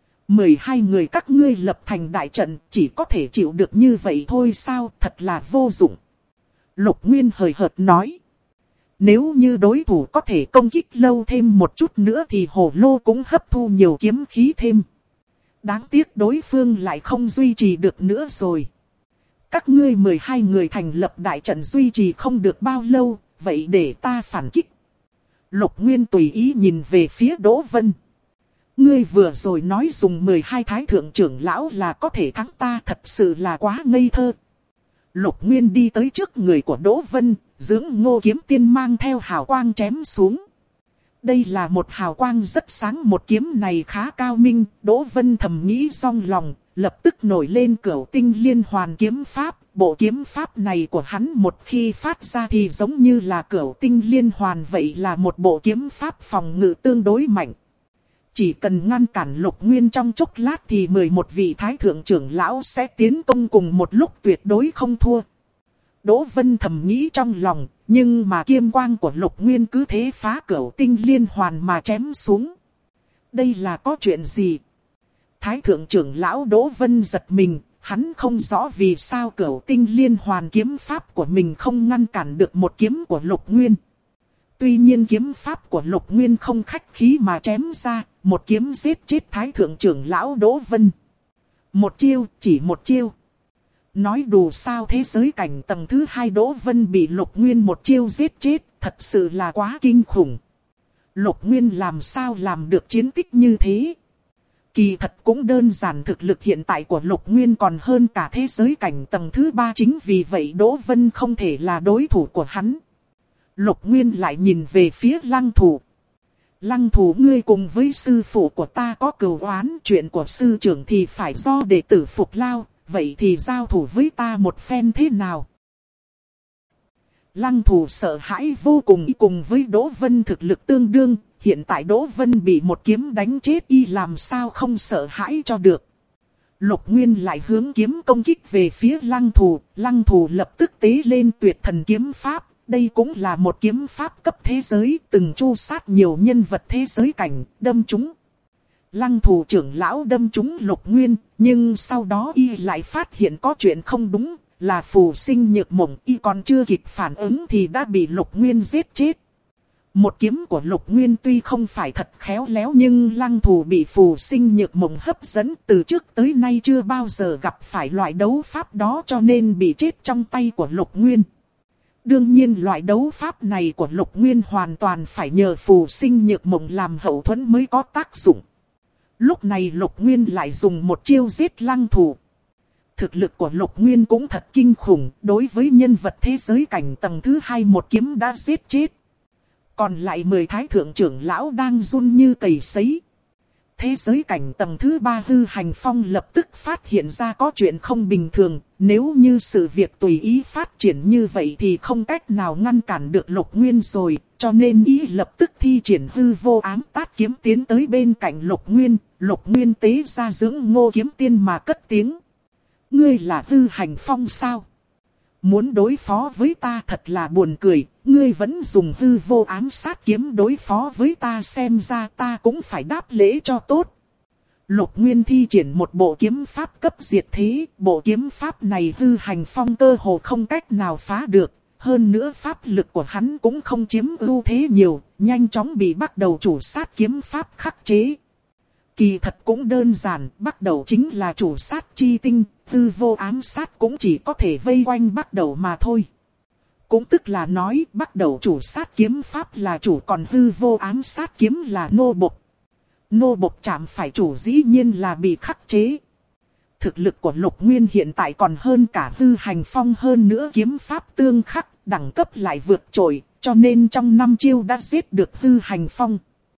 12 người các ngươi lập thành đại trận, chỉ có thể chịu được như vậy thôi sao? Thật là vô dụng. Lục Nguyên hời hợt nói. Nếu như đối thủ có thể công kích lâu thêm một chút nữa thì hồ lô cũng hấp thu nhiều kiếm khí thêm. Đáng tiếc đối phương lại không duy trì được nữa rồi. Các ngươi 12 người thành lập đại trận duy trì không được bao lâu, vậy để ta phản kích. Lục Nguyên tùy ý nhìn về phía Đỗ Vân. Ngươi vừa rồi nói dùng 12 thái thượng trưởng lão là có thể thắng ta, thật sự là quá ngây thơ. Lục Nguyên đi tới trước người của Đỗ Vân, dưỡng Ngô kiếm tiên mang theo hào quang chém xuống. Đây là một hào quang rất sáng, một kiếm này khá cao minh. Đỗ Vân thầm nghĩ trong lòng, lập tức nổi lên Cửu Tinh Liên Hoàn kiếm pháp. Bộ kiếm pháp này của hắn một khi phát ra thì giống như là Cửu Tinh Liên Hoàn, vậy là một bộ kiếm pháp phòng ngự tương đối mạnh. Chỉ cần ngăn cản Lục Nguyên trong chốc lát thì 11 vị thái thượng trưởng lão sẽ tiến công cùng một lúc, tuyệt đối không thua. Đỗ Vân thầm nghĩ trong lòng, nhưng mà kiếm quang của Lục Nguyên cứ thế phá Cửu Tinh Liên Hoàn mà chém xuống. Đây là có chuyện gì? Thái thượng trưởng lão Đỗ Vân giật mình, hắn không rõ vì sao Cửu Tinh Liên Hoàn kiếm pháp của mình không ngăn cản được một kiếm của Lục Nguyên. Tuy nhiên kiếm pháp của Lục Nguyên không khách khí mà chém ra, một kiếm giết chết thái thượng trưởng lão Đỗ Vân. Một chiêu, chỉ một chiêu. Nói đùa sao, thế giới cảnh tầng thứ 2 Đỗ Vân bị Lục Nguyên một chiêu giết chết, thật sự là quá kinh khủng. Lục Nguyên làm sao làm được chiến tích như thế? Kỳ thật cũng đơn giản, thực lực hiện tại của Lục Nguyên còn hơn cả thế giới cảnh tầng thứ 3, chính vì vậy Đỗ Vân không thể là đối thủ của hắn. Lục Nguyên lại nhìn về phía Lăng Thủ. Lăng Thủ, ngươi cùng với sư phụ của ta có cừu oán, chuyện của sư trưởng thì phải do đệ tử Phục Lao, vậy thì giao thủ với ta một phen thế nào? Lăng Thủ sợ hãi vô cùng với Đỗ Vân thực lực tương đương, hiện tại Đỗ Vân bị một kiếm đánh chết, y làm sao không sợ hãi cho được. Lục Nguyên lại hướng kiếm công kích về phía Lăng Thủ lập tức tế lên tuyệt thần kiếm pháp, đây cũng là một kiếm pháp cấp thế giới, từng tru sát nhiều nhân vật thế giới cảnh, đâm trúng. Lăng Thủ trưởng lão đâm trúng Lục Nguyên, nhưng sau đó y lại phát hiện có chuyện không đúng, là phù sinh nhược mộng, y còn chưa kịp phản ứng thì đã bị Lục Nguyên giết chết. Một kiếm của Lục Nguyên tuy không phải thật khéo léo, nhưng Lăng Thủ bị phù sinh nhược mộng hấp dẫn, từ trước tới nay chưa bao giờ gặp phải loại đấu pháp đó, cho nên bị chết trong tay của Lục Nguyên. Đương nhiên loại đấu pháp này của Lục Nguyên hoàn toàn phải nhờ phù sinh nhược mộng làm hậu thuẫn mới có tác dụng. Lúc này Lục Nguyên lại dùng một chiêu giết Lăng Thủ. Thực lực của Lục Nguyên cũng thật kinh khủng, đối với nhân vật thế giới cảnh tầng thứ 2 một kiếm đã giết chết. Còn lại 10 thái thượng trưởng lão đang run như cầy sấy. Thế giới cảnh tầng thứ 3 Hư Hành Phong lập tức phát hiện ra có chuyện không bình thường. Nếu như sự việc tùy ý phát triển như vậy thì không cách nào ngăn cản được Lục Nguyên rồi. Cho nên ý lập tức thi triển hư vô ám tát kiếm tiến tới bên cạnh Lục Nguyên. Lục Nguyên tế ra dưỡng ngô kiếm tiên mà cất tiếng. Ngươi là Hư Hành Phong sao? Muốn đối phó với ta thật là buồn cười, ngươi vẫn dùng hư vô ám sát kiếm đối phó với ta, xem ra ta cũng phải đáp lễ cho tốt. Lục Nguyên thi triển một bộ kiếm pháp cấp diệt thế, bộ kiếm pháp này Hư Hành Phong cơ hồ không cách nào phá được, hơn nữa pháp lực của hắn cũng không chiếm ưu thế nhiều, nhanh chóng bị bắt đầu chủ sát kiếm pháp khắc chế. Kỳ thật cũng đơn giản, bắt đầu chính là chủ sát chi tinh, hư vô ám sát cũng chỉ có thể vây quanh bắt đầu mà thôi. Cũng tức là nói bắt đầu chủ sát kiếm pháp là chủ, còn hư vô ám sát kiếm là nô bộc. Nô bộc chạm phải chủ dĩ nhiên là bị khắc chế. Thực lực của Lục Nguyên hiện tại còn hơn cả Hư Hành Phong, hơn nữa kiếm pháp tương khắc, đẳng cấp lại vượt trội, cho nên trong 5 chiêu đã giết được Hư Hành Phong.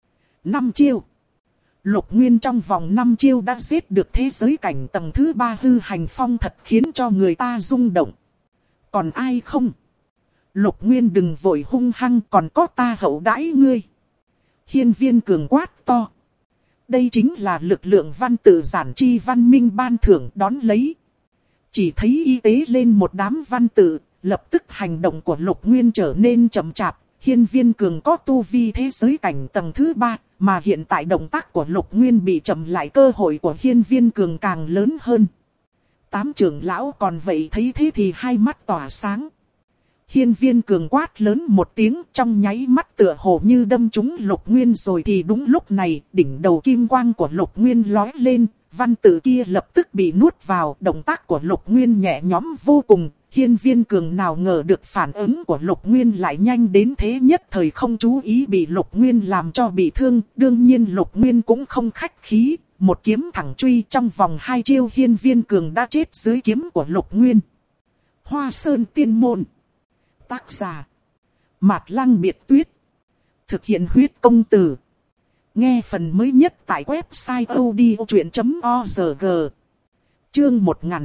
5 chiêu. Lục Nguyên trong vòng 5 chiêu đã giết được thế giới cảnh tầng thứ 3 Hư Hành Phong, thật khiến cho người ta rung động. Còn ai không? Lục Nguyên đừng vội hung hăng, còn có ta hậu đãi ngươi. Hiên Viên Cường quát to. Đây chính là lực lượng văn tự giản chi văn minh ban thưởng đón lấy. Chỉ thấy y tế lên một đám văn tự, lập tức hành động của Lục Nguyên trở nên chậm chạp. Hiên Viên Cường có tu vi thế giới cảnh tầng thứ 3, mà hiện tại động tác của Lục Nguyên bị chậm lại, cơ hội của Hiên Viên Cường càng lớn hơn. 8 trưởng lão còn vậy thấy thế thì hai mắt tỏa sáng. Hiên Viên Cường quát lớn một tiếng, trong nháy mắt tựa hồ như đâm trúng Lục Nguyên rồi, thì đúng lúc này đỉnh đầu kim quang của Lục Nguyên lói lên, văn tự kia lập tức bị nuốt vào. Động tác của Lục Nguyên nhẹ nhõm vô cùng. Hiên Viên Cường nào ngờ được phản ứng của Lục Nguyên lại nhanh đến thế, nhất thời không chú ý bị Lục Nguyên làm cho bị thương. Đương nhiên Lục Nguyên cũng không khách khí, một kiếm thẳng truy, trong vòng 2 chiêu Hiên Viên Cường đã chết dưới kiếm của Lục Nguyên. Hoa Sơn Tiên Môn. Tác giả Mạt Lăng Biệt Tuyết. Thực hiện huyết công từ. Nghe phần mới nhất tại website odchuyện.org. Chương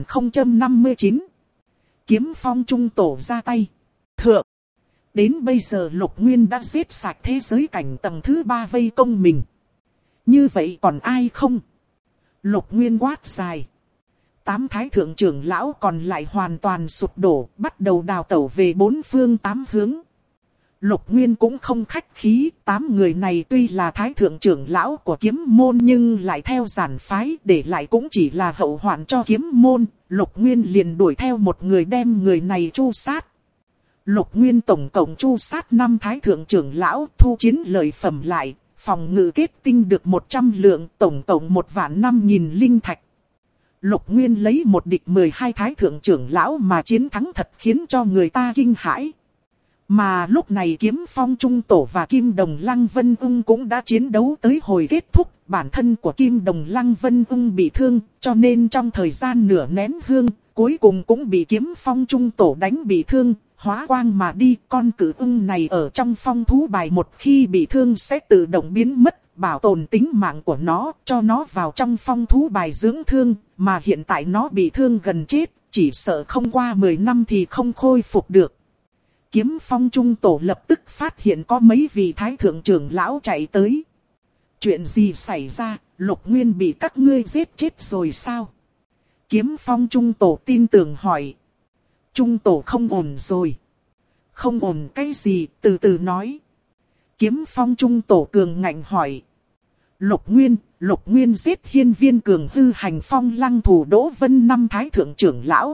1059. Kiếm Phong trung tổ ra tay. Thượng. Đến bây giờ Lục Nguyên đã giết sạch thế giới cảnh tầng thứ 3 vây công mình. Như vậy còn ai không? Lục Nguyên quát dài. 8 thái thượng trưởng lão còn lại hoàn toàn sụp đổ, bắt đầu đào tẩu về 4 phương 8 hướng. Lục Nguyên cũng không khách khí, 8 người này tuy là thái thượng trưởng lão của kiếm môn nhưng lại theo giản phái, để lại cũng chỉ là hậu hoạn cho kiếm môn. Lục Nguyên liền đuổi theo một người đem người này tru sát. Lục Nguyên tổng cộng tru sát 5 thái thượng trưởng lão, thu chiến lợi phẩm lại, phòng ngự kết tinh được 100 lượng, tổng cộng 1.500.000 linh thạch. Lục Nguyên lấy một địch 12 thái thượng trưởng lão mà chiến thắng thật khiến cho người ta kinh hãi. Mà lúc này Kiếm Phong Trung Tổ và Kim Đồng Lăng Vân Ung cũng đã chiến đấu tới hồi kết thúc. Bản thân của Kim Đồng Lăng Vân Ung bị thương, cho nên trong thời gian nửa nén hương, cuối cùng cũng bị Kiếm Phong Trung Tổ đánh bị thương, hóa quang mà đi. Con cự ưng này ở trong phong thú bài một khi bị thương sẽ tự động biến mất, bảo tồn tính mạng của nó, cho nó vào trong phong thú bài dưỡng thương, mà hiện tại nó bị thương gần chết, chỉ sợ không qua 10 năm thì không khôi phục được. Kiếm Phong Trung Tổ lập tức phát hiện có mấy vị thái thượng trưởng lão chạy tới. Chuyện gì xảy ra, Lục Nguyên bị các ngươi giết chết rồi sao? Kiếm Phong Trung Tổ tin tưởng hỏi. Trung Tổ không ổn rồi. Không ổn cái gì, từ từ nói. Kiếm Phong Trung Tổ cường ngạnh hỏi. Lục Nguyên giết Hiên Viên Cường hư hành phong lăng thủ Đỗ Vân năm thái thượng trưởng lão.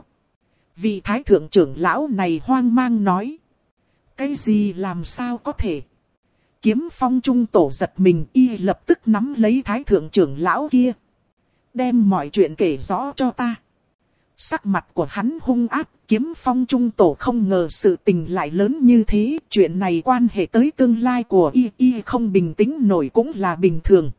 Vị thái thượng trưởng lão này hoang mang nói. Cái gì làm sao có thể? Kiếm Phong Trung Tổ giật mình, y lập tức nắm lấy thái thượng trưởng lão kia. Đem mọi chuyện kể rõ cho ta. Sắc mặt của hắn hung ác, Kiếm Phong Trung Tổ không ngờ sự tình lại lớn như thế. Chuyện này quan hệ tới tương lai của y không bình tĩnh nổi cũng là bình thường.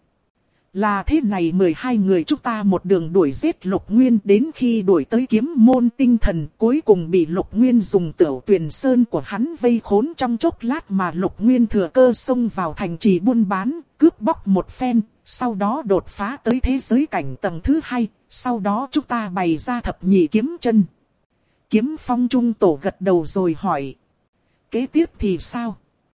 Là thế này, 12 người chúng ta một đường đuổi giết Lục Nguyên, đến khi đuổi tới Kiếm Môn Tinh Thần, cuối cùng bị Lục Nguyên dùng Tửu Tuyền Sơn của hắn vây khốn trong chốc lát, mà Lục Nguyên thừa cơ xông vào thành trì buôn bán, cướp bóc một phen, sau đó đột phá tới thế giới cảnh tầng thứ 2, sau đó chúng ta bày ra thập nhị kiếm chân. Kiếm Phong Trung Tổ gật đầu rồi hỏi. Kế tiếp thì sao?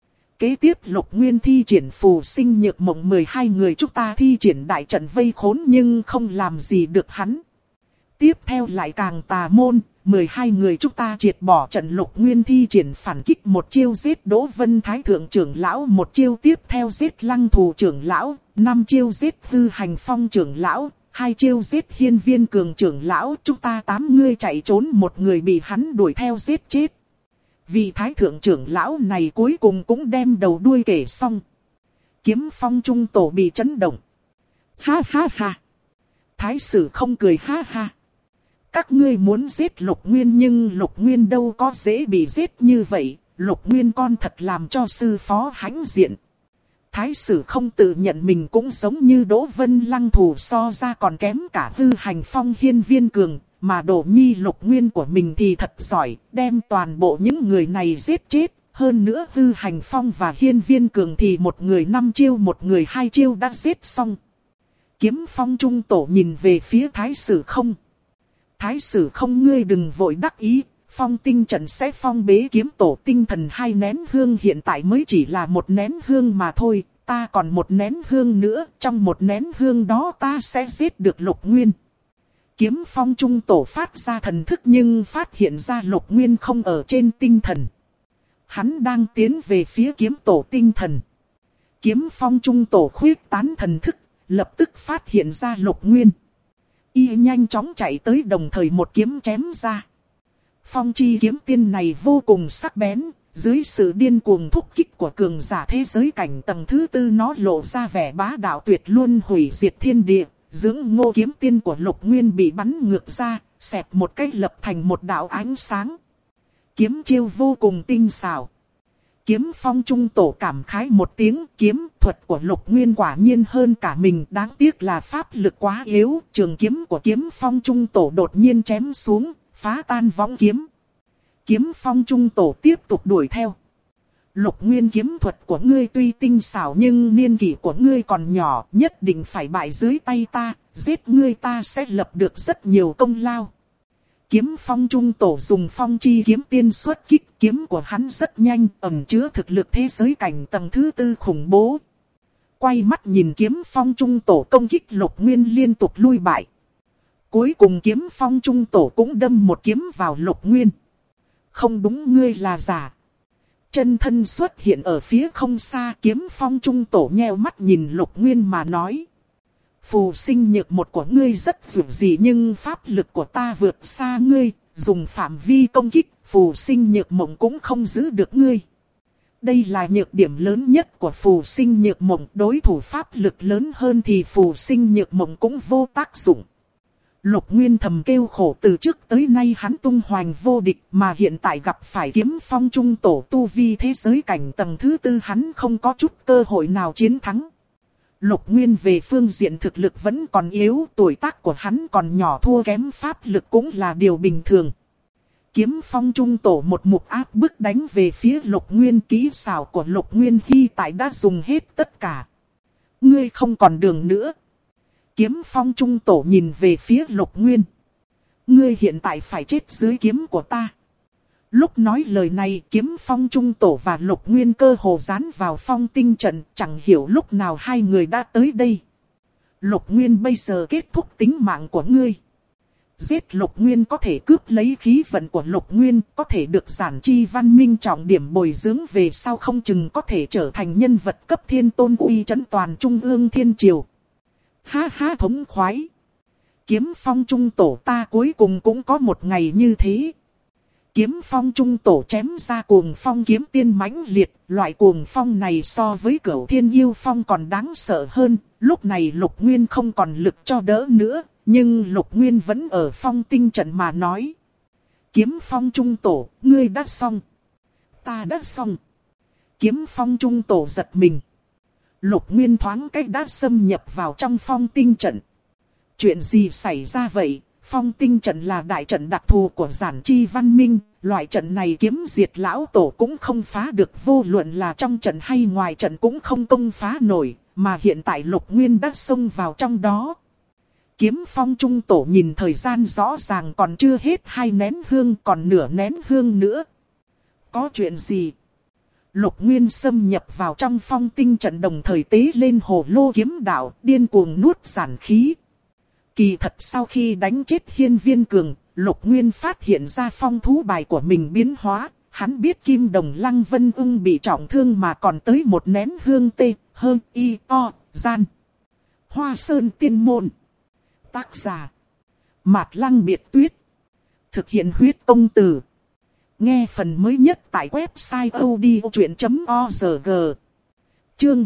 Kế tiếp Lục Nguyên thi triển phù sinh nhược mộng, 12 người chúng ta thi triển đại trận vây khốn nhưng không làm gì được hắn. Tiếp theo lại càng tà môn, 12 người chúng ta triệt bỏ trận. Lục Nguyên thi triển phản kích, một chiêu giết Đỗ Vân Thái Thượng trưởng lão, một chiêu tiếp theo giết Lăng Thù trưởng lão, 5 chiêu giết Hư Hành Phong trưởng lão, 2 chiêu giết Hiên Viên Cường trưởng lão. Chúng ta 8 người chạy trốn, một người bị hắn đuổi theo giết chết. Vị thái thượng trưởng lão này cuối cùng cũng đem đầu đuôi kể xong. Kiếm Phong Trung Tổ bị chấn động. Ha ha ha. Thái sử không cười ha ha. Các ngươi muốn giết Lục Nguyên nhưng Lục Nguyên đâu có dễ bị giết như vậy. Lục Nguyên con thật làm cho sư phó hãnh diện. Thái sử không tự nhận mình cũng giống như Đỗ Vân Lăng Thủ, so ra còn kém cả Hư Hành Phong Hiên Viên Cường. Mà Đỗ Nhi Lục Nguyên của mình thì thật giỏi, đem toàn bộ những người này giết chết. Hơn nữa Hư Hành Phong và Hiên Viên Cường thì một người 5 chiêu, một người 2 chiêu đã giết xong. Kiếm Phong Trung Tổ nhìn về phía Thái sử không. Thái sử không, ngươi đừng vội đắc ý, phong tinh trận sẽ phong bế kiếm tổ tinh thần 2 nén hương, hiện tại mới chỉ là 1 nén hương mà thôi, ta còn 1 nén hương nữa, trong 1 nén hương đó ta sẽ giết được Lục Nguyên. Kiếm Phong Trung Tổ phát ra thần thức nhưng phát hiện ra Lục Nguyên không ở trên tinh thần. Hắn đang tiến về phía kiếm tổ tinh thần. Kiếm Phong Trung Tổ khuyết tán thần thức, lập tức phát hiện ra Lục Nguyên. Y nhanh chóng chạy tới, đồng thời một kiếm chém ra. Phong chi kiếm tiên này vô cùng sắc bén, dưới sự điên cuồng thúc kích của cường giả thế giới cảnh tầng thứ 4, nó lộ ra vẻ bá đạo tuyệt luôn, hủy diệt thiên địa. Dưỡng Ngô kiếm tiên của Lục Nguyên bị bắn ngược ra, xẹt một cái lập thành một đạo ánh sáng. Kiếm chiêu vô cùng tinh xảo. Kiếm Phong Trung Tổ cảm khái một tiếng, kiếm thuật của Lục Nguyên quả nhiên hơn cả mình, đáng tiếc là pháp lực quá yếu. Trường kiếm của Kiếm Phong Trung Tổ đột nhiên chém xuống, phá tan võng kiếm. Kiếm Phong Trung Tổ tiếp tục đuổi theo. Lục Nguyên, kiếm thuật của ngươi tuy tinh xảo nhưng niên kỷ của ngươi còn nhỏ, nhất định phải bại dưới tay ta, giết ngươi ta sẽ lập được rất nhiều công lao. Kiếm Phong Trung Tổ dùng phong chi kiếm tiên xuất kích, kiếm của hắn rất nhanh, ẩn chứa thực lực thế giới cảnh tầng thứ 4 khủng bố. Quay mắt nhìn Kiếm Phong Trung Tổ công kích, Lục Nguyên liên tục lui bại. Cuối cùng Kiếm Phong Trung Tổ cũng đâm một kiếm vào Lục Nguyên. Không đúng, ngươi là giả. Chân thân xuất hiện ở phía không xa, Kiếm Phong Trung Tổ nheo mắt nhìn Lục Nguyên mà nói. Phù sinh nhược một của ngươi rất dữ dị nhưng pháp lực của ta vượt xa ngươi, dùng phạm vi công kích, phù sinh nhược mộng cũng không giữ được ngươi. Đây là nhược điểm lớn nhất của phù sinh nhược mộng, đối thủ pháp lực lớn hơn thì phù sinh nhược mộng cũng vô tác dụng. Lục Nguyên thầm kêu khổ, từ trước tới nay hắn tung hoành vô địch mà hiện tại gặp phải Kiếm Phong trung tổ tu vi thế giới cảnh tầng thứ tư, hắn không có chút cơ hội nào chiến thắng. Lục Nguyên về phương diện thực lực vẫn còn yếu, tuổi tác của hắn còn nhỏ, thua kém pháp lực cũng là điều bình thường. Kiếm Phong trung tổ một mục áp bức đánh về phía Lục Nguyên, kỹ xảo của Lục Nguyên hiện tại đã dùng hết tất cả. Ngươi không còn đường nữa. Kiếm Phong trung tổ nhìn về phía Lục Nguyên. Ngươi hiện tại phải chết dưới kiếm của ta. Lúc nói lời này, Kiếm Phong trung tổ và Lục Nguyên cơ hồ dán vào phong tinh trận, chẳng hiểu lúc nào hai người đã tới đây. Lục Nguyên, bây giờ kết thúc tính mạng của ngươi. Giết Lục Nguyên có thể cướp lấy khí vận của Lục Nguyên, có thể được Giản Chi văn minh trọng điểm bồi dưỡng, về sau không chừng có thể trở thành nhân vật cấp thiên tôn, uy chấn toàn trung ương thiên triều. Ha ha, thống khoái. Kiếm Phong trung tổ, ta cuối cùng cũng có một ngày như thế. Kiếm Phong trung tổ chém ra cuồng phong kiếm tiên mãnh liệt, loại cuồng phong này so với Cửu Thiên Yêu Phong còn đáng sợ hơn. Lúc này Lục Nguyên không còn lực cho đỡ nữa, nhưng Lục Nguyên vẫn ở phong tinh trận mà nói. Kiếm Phong trung tổ, ngươi đã xong. Ta đã xong. Kiếm Phong trung tổ giật mình. Lục Nguyên thoáng cách đã xâm nhập vào trong phong tinh trận. Chuyện gì xảy ra vậy? Phong tinh trận là đại trận đặc thù của Giản Chi văn minh. Loại trận này Kiếm Diệt lão tổ cũng không phá được, vô luận là trong trận hay ngoài trận cũng không công phá nổi. Mà hiện tại Lục Nguyên đã xông vào trong đó. Kiếm Phong trung tổ nhìn thời gian rõ ràng còn chưa hết 2 nén hương, còn nửa nén hương nữa. Có chuyện gì? Lục Nguyên xâm nhập vào trong phong tinh trận, đồng thời tế lên hồ lô kiếm đạo, điên cuồng nuốt giản khí. Kỳ thật sau khi đánh chết Hiên Viên Cường, Lục Nguyên phát hiện ra phong thú bài của mình biến hóa. Hắn biết Kim Đồng Lăng Vân Ưng bị trọng thương mà còn tới 1 nén hương tê, hơn y, o, gian. Hoa Sơn Tiên Môn. Tác giả Mạt Lăng Biệt Tuyết. Thực hiện huyết công từ. Nghe phần mới nhất tại website odchuyện.org. Chương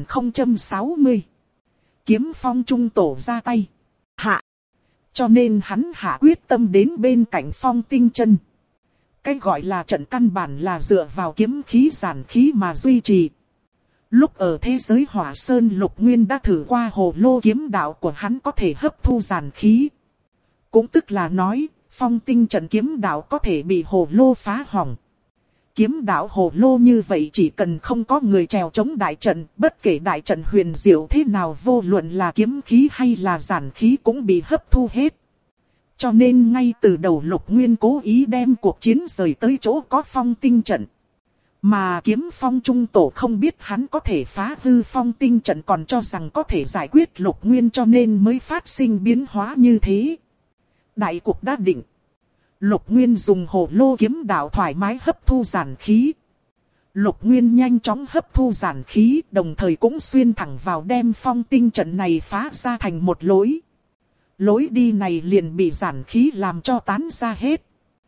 1060. Kiếm Phong trung tổ ra tay. Hạ. Cho nên hắn hạ quyết tâm đến bên cạnh phong tinh chân. Cái gọi là trận căn bản là dựa vào kiếm khí giản khí mà duy trì. Lúc ở thế giới Hỏa Sơn, Lục Nguyên đã thử qua hồ lô kiếm đạo của hắn có thể hấp thu giản khí. Cũng tức là nói, phong tinh trận kiếm đạo có thể bị hồ lô phá hỏng. Kiếm đạo hồ lô như vậy chỉ cần không có người trèo chống đại trận, bất kể đại trận huyền diệu thế nào, vô luận là kiếm khí hay là giản khí cũng bị hấp thu hết. Cho nên ngay từ đầu Lục Nguyên cố ý đem cuộc chiến rời tới chỗ có phong tinh trận. Mà Kiếm Phong trung tổ không biết hắn có thể phá hư phong tinh trận, còn cho rằng có thể giải quyết Lục Nguyên, cho nên mới phát sinh biến hóa như thế. Đại cục đã định. Lục Nguyên dùng hồ lô kiếm đạo thoải mái hấp thu giản khí. Lục Nguyên nhanh chóng hấp thu giản khí, đồng thời cũng xuyên thẳng vào đem phong tinh trận này phá ra thành một lối. Lối đi này liền bị giản khí làm cho tán ra hết.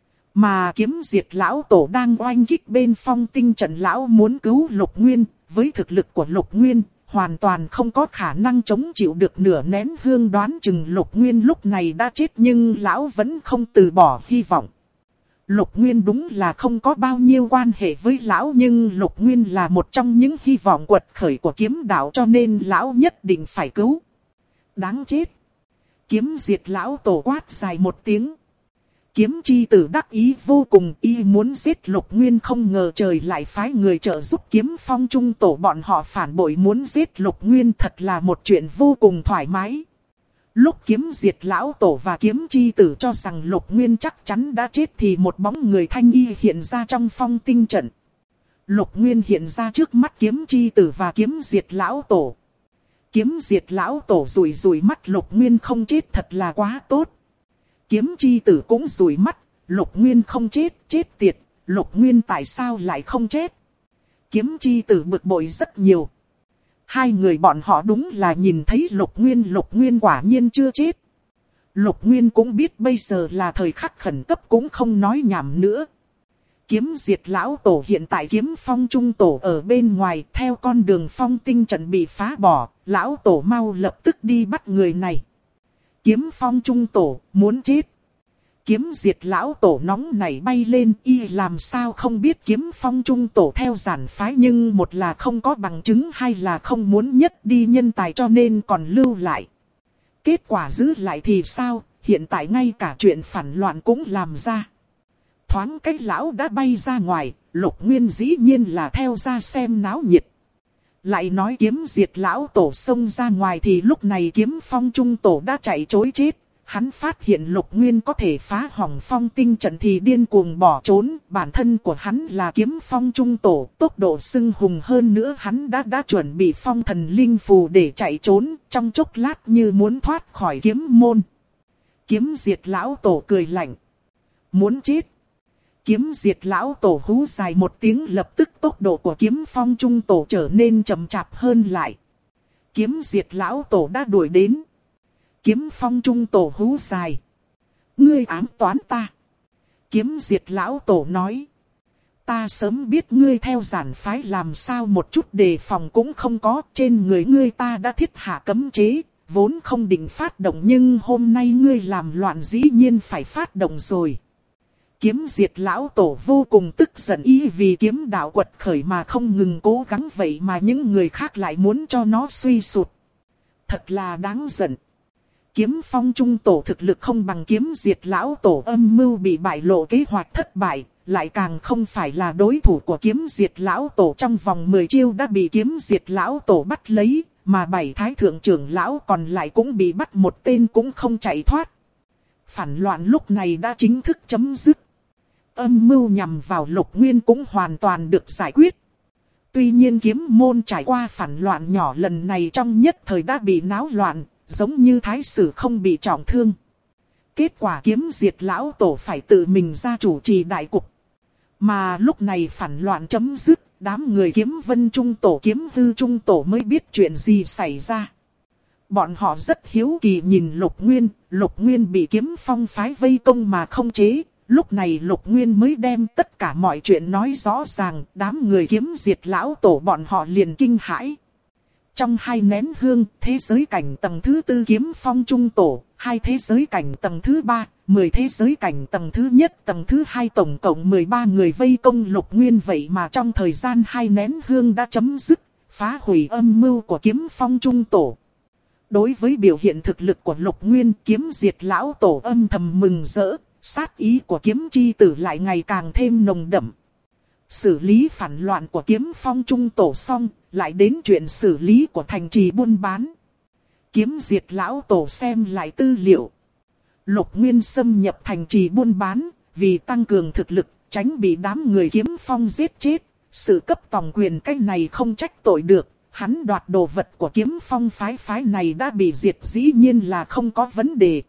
Mà Kiếm Diệt lão tổ đang oanh kích bên phong tinh trận, lão muốn cứu Lục Nguyên, với thực lực của Lục Nguyên, hoàn toàn không có khả năng chống chịu được nửa nén hương, đoán chừng Lục Nguyên lúc này đã chết, nhưng lão vẫn không từ bỏ hy vọng. Lục Nguyên đúng là không có bao nhiêu quan hệ với lão, nhưng Lục Nguyên là một trong những hy vọng quật khởi của kiếm đạo, cho nên lão nhất định phải cứu. Đáng chết! Kiếm Diệt lão tổ quát dài một tiếng. Kiếm chi tử đắc ý vô cùng, y muốn giết Lục Nguyên, không ngờ trời lại phái người trợ giúp Kiếm Phong trung tổ bọn họ phản bội muốn giết Lục Nguyên, thật là một chuyện vô cùng thoải mái. Lúc Kiếm Diệt lão tổ và Kiếm chi tử cho rằng Lục Nguyên chắc chắn đã chết thì một bóng người thanh y hiện ra trong phong tinh trận. Lục Nguyên hiện ra trước mắt Kiếm chi tử và Kiếm Diệt lão tổ. Kiếm Diệt lão tổ rủi rủi mắt, Lục Nguyên không chết thật là quá tốt. Kiếm chi tử cũng rủi mắt, Lục Nguyên không chết, chết tiệt, Lục Nguyên tại sao lại không chết? Kiếm chi tử bực bội rất nhiều. Hai người bọn họ đúng là nhìn thấy Lục Nguyên quả nhiên chưa chết. Lục Nguyên cũng biết bây giờ là thời khắc khẩn cấp, cũng không nói nhảm nữa. Kiếm Diệt lão tổ hiện tại Kiếm Phong trung tổ ở bên ngoài, theo con đường phong tinh trận bị phá bỏ, lão tổ mau lập tức đi bắt người này. Kiếm phong trung tổ, muốn chết. Kiếm diệt lão tổ nóng nảy bay lên, y làm sao không biết kiếm phong trung tổ theo giản phái, nhưng một là không có bằng chứng, hay là không muốn nhất đi nhân tài cho nên còn lưu lại. Kết quả giữ lại thì sao, hiện tại ngay cả chuyện phản loạn cũng làm ra. Thoáng cái lão đã bay ra ngoài, Lục Nguyên dĩ nhiên là theo ra xem náo nhiệt. Lại nói kiếm diệt lão tổ xông ra ngoài thì lúc này kiếm phong trung tổ đã chạy trối chết. Hắn phát hiện Lục Nguyên có thể phá hỏng phong tinh trận thì điên cuồng bỏ trốn. Bản thân của hắn là kiếm phong trung tổ, tốc độ xưng hùng hơn nữa, hắn đã chuẩn bị phong thần linh phù để chạy trốn, trong chốc lát như muốn thoát khỏi kiếm môn. Kiếm diệt lão tổ cười lạnh. Muốn chết. Kiếm diệt lão tổ hú dài một tiếng, lập tức tốc độ của kiếm phong trung tổ trở nên chậm chạp hơn lại. Kiếm diệt lão tổ đã đuổi đến. Kiếm phong trung tổ hú dài. Ngươi ám toán ta. Kiếm diệt lão tổ nói. Ta sớm biết ngươi theo giản phái, làm sao một chút đề phòng cũng không có. Trên người ngươi ta đã thiết hạ cấm chế, vốn không định phát động, nhưng hôm nay ngươi làm loạn dĩ nhiên phải phát động rồi. Kiếm diệt lão tổ vô cùng tức giận, ý vì kiếm đạo quật khởi mà không ngừng cố gắng, vậy mà những người khác lại muốn cho nó suy sụt. Thật là đáng giận. Kiếm phong trung tổ thực lực không bằng kiếm diệt lão tổ, âm mưu bị bại lộ, kế hoạch thất bại, lại càng không phải là đối thủ của kiếm diệt lão tổ. Trong vòng 10 chiêu đã bị kiếm diệt lão tổ bắt lấy, mà 7 thái thượng trưởng lão còn lại cũng bị bắt, một tên cũng không chạy thoát. Phản loạn lúc này đã chính thức chấm dứt. Âm mưu nhằm vào Lục Nguyên cũng hoàn toàn được giải quyết. Tuy nhiên kiếm môn trải qua phản loạn nhỏ lần này trong nhất thời đã bị náo loạn, giống như thái sử không bị trọng thương. Kết quả kiếm diệt lão tổ phải tự mình ra chủ trì đại cục. Mà lúc này phản loạn chấm dứt, đám người kiếm vân trung tổ, kiếm hư trung tổ mới biết chuyện gì xảy ra. Bọn họ rất hiếu kỳ nhìn Lục Nguyên bị kiếm phong phái vây công mà không chế. Lúc này Lục Nguyên mới đem tất cả mọi chuyện nói rõ ràng, đám người kiếm diệt lão tổ bọn họ liền kinh hãi. Trong 2 nén hương, thế giới cảnh tầng thứ 4 kiếm phong trung tổ, 2 thế giới cảnh tầng thứ 3, 10 thế giới cảnh tầng thứ nhất, tầng thứ 2, tổng cộng 13 người vây công Lục Nguyên, vậy mà trong thời gian 2 nén hương đã chấm dứt, phá hủy âm mưu của kiếm phong trung tổ. Đối với biểu hiện thực lực của Lục Nguyên, kiếm diệt lão tổ âm thầm mừng rỡ. Sát ý của kiếm chi tử lại ngày càng thêm nồng đậm. Xử lý phản loạn của kiếm phong trung tổ xong, lại đến chuyện xử lý của thành trì buôn bán. Kiếm diệt lão tổ xem lại tư liệu. Lục Nguyên xâm nhập thành trì buôn bán, vì tăng cường thực lực, tránh bị đám người kiếm phong giết chết. Sự cấp tòng quyền cái này không trách tội được, hắn đoạt đồ vật của kiếm phong phái này đã bị diệt, dĩ nhiên là không có vấn đề.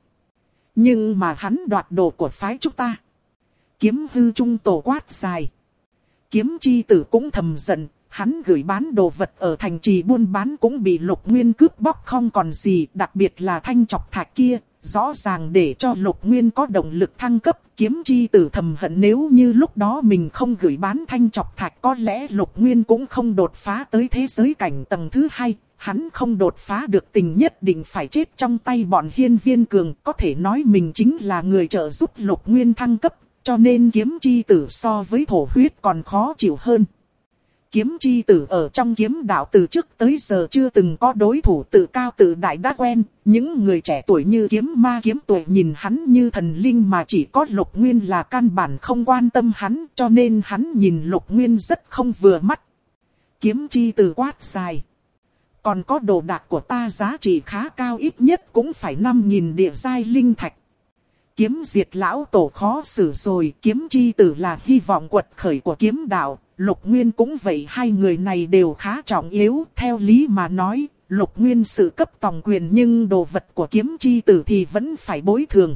Nhưng mà hắn đoạt đồ của phái chúng ta. Kiếm hư trung tổ quát dài. Kiếm chi tử cũng thầm giận, hắn gửi bán đồ vật ở thành trì buôn bán cũng bị Lục Nguyên cướp bóc không còn gì, đặc biệt là thanh chọc thạch kia, rõ ràng để cho Lục Nguyên có động lực thăng cấp. Kiếm chi tử thầm hận, nếu như lúc đó mình không gửi bán thanh chọc thạch, có lẽ Lục Nguyên cũng không đột phá tới thế giới cảnh tầng thứ 2. Hắn không đột phá được, tình nhất định phải chết trong tay bọn Hiên Viên Cường. Có thể nói mình chính là người trợ giúp Lục Nguyên thăng cấp, cho nên kiếm chi tử so với thổ huyết còn khó chịu hơn. Kiếm chi tử ở trong kiếm đạo từ trước tới giờ chưa từng có đối thủ, tự cao tự đại đã quen. Những người trẻ tuổi như kiếm ma kiếm tuổi nhìn hắn như thần linh, mà chỉ có Lục Nguyên là căn bản không quan tâm hắn, cho nên hắn nhìn Lục Nguyên rất không vừa mắt. Kiếm chi tử quát dài. Còn có đồ đạc của ta giá trị khá cao, ít nhất cũng phải 5.000 địa giai linh thạch. Kiếm diệt lão tổ khó xử rồi, kiếm chi tử là hy vọng quật khởi của kiếm đạo, Lục Nguyên cũng vậy, 2 người này đều khá trọng yếu. Theo lý mà nói, Lục Nguyên sự cấp tòng quyền, nhưng đồ vật của kiếm chi tử thì vẫn phải bồi thường.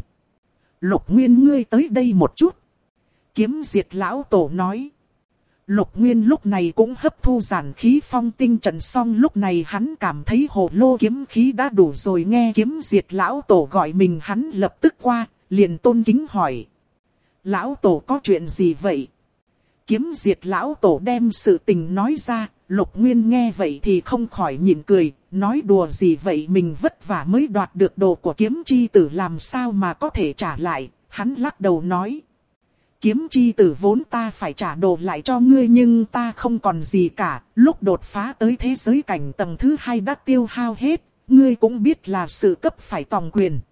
Lục Nguyên, ngươi tới đây một chút. Kiếm diệt lão tổ nói. Lục Nguyên lúc này cũng hấp thu giản khí phong tinh trận xong, lúc này hắn cảm thấy hồ lô kiếm khí đã đủ rồi. Nghe kiếm diệt lão tổ gọi mình, hắn lập tức qua, liền tôn kính hỏi. Lão tổ có chuyện gì vậy? Kiếm diệt lão tổ đem sự tình nói ra, Lục Nguyên nghe vậy thì không khỏi nhịn cười, nói đùa gì vậy, mình vất vả mới đoạt được đồ của kiếm chi tử làm sao mà có thể trả lại. Hắn lắc đầu nói. Kiếm chi tử vốn ta phải trả đồ lại cho ngươi nhưng ta không còn gì cả. Lúc đột phá tới thế giới cảnh tầng thứ 2 đã tiêu hao hết. Ngươi cũng biết là sự cấp phải tòng quyền.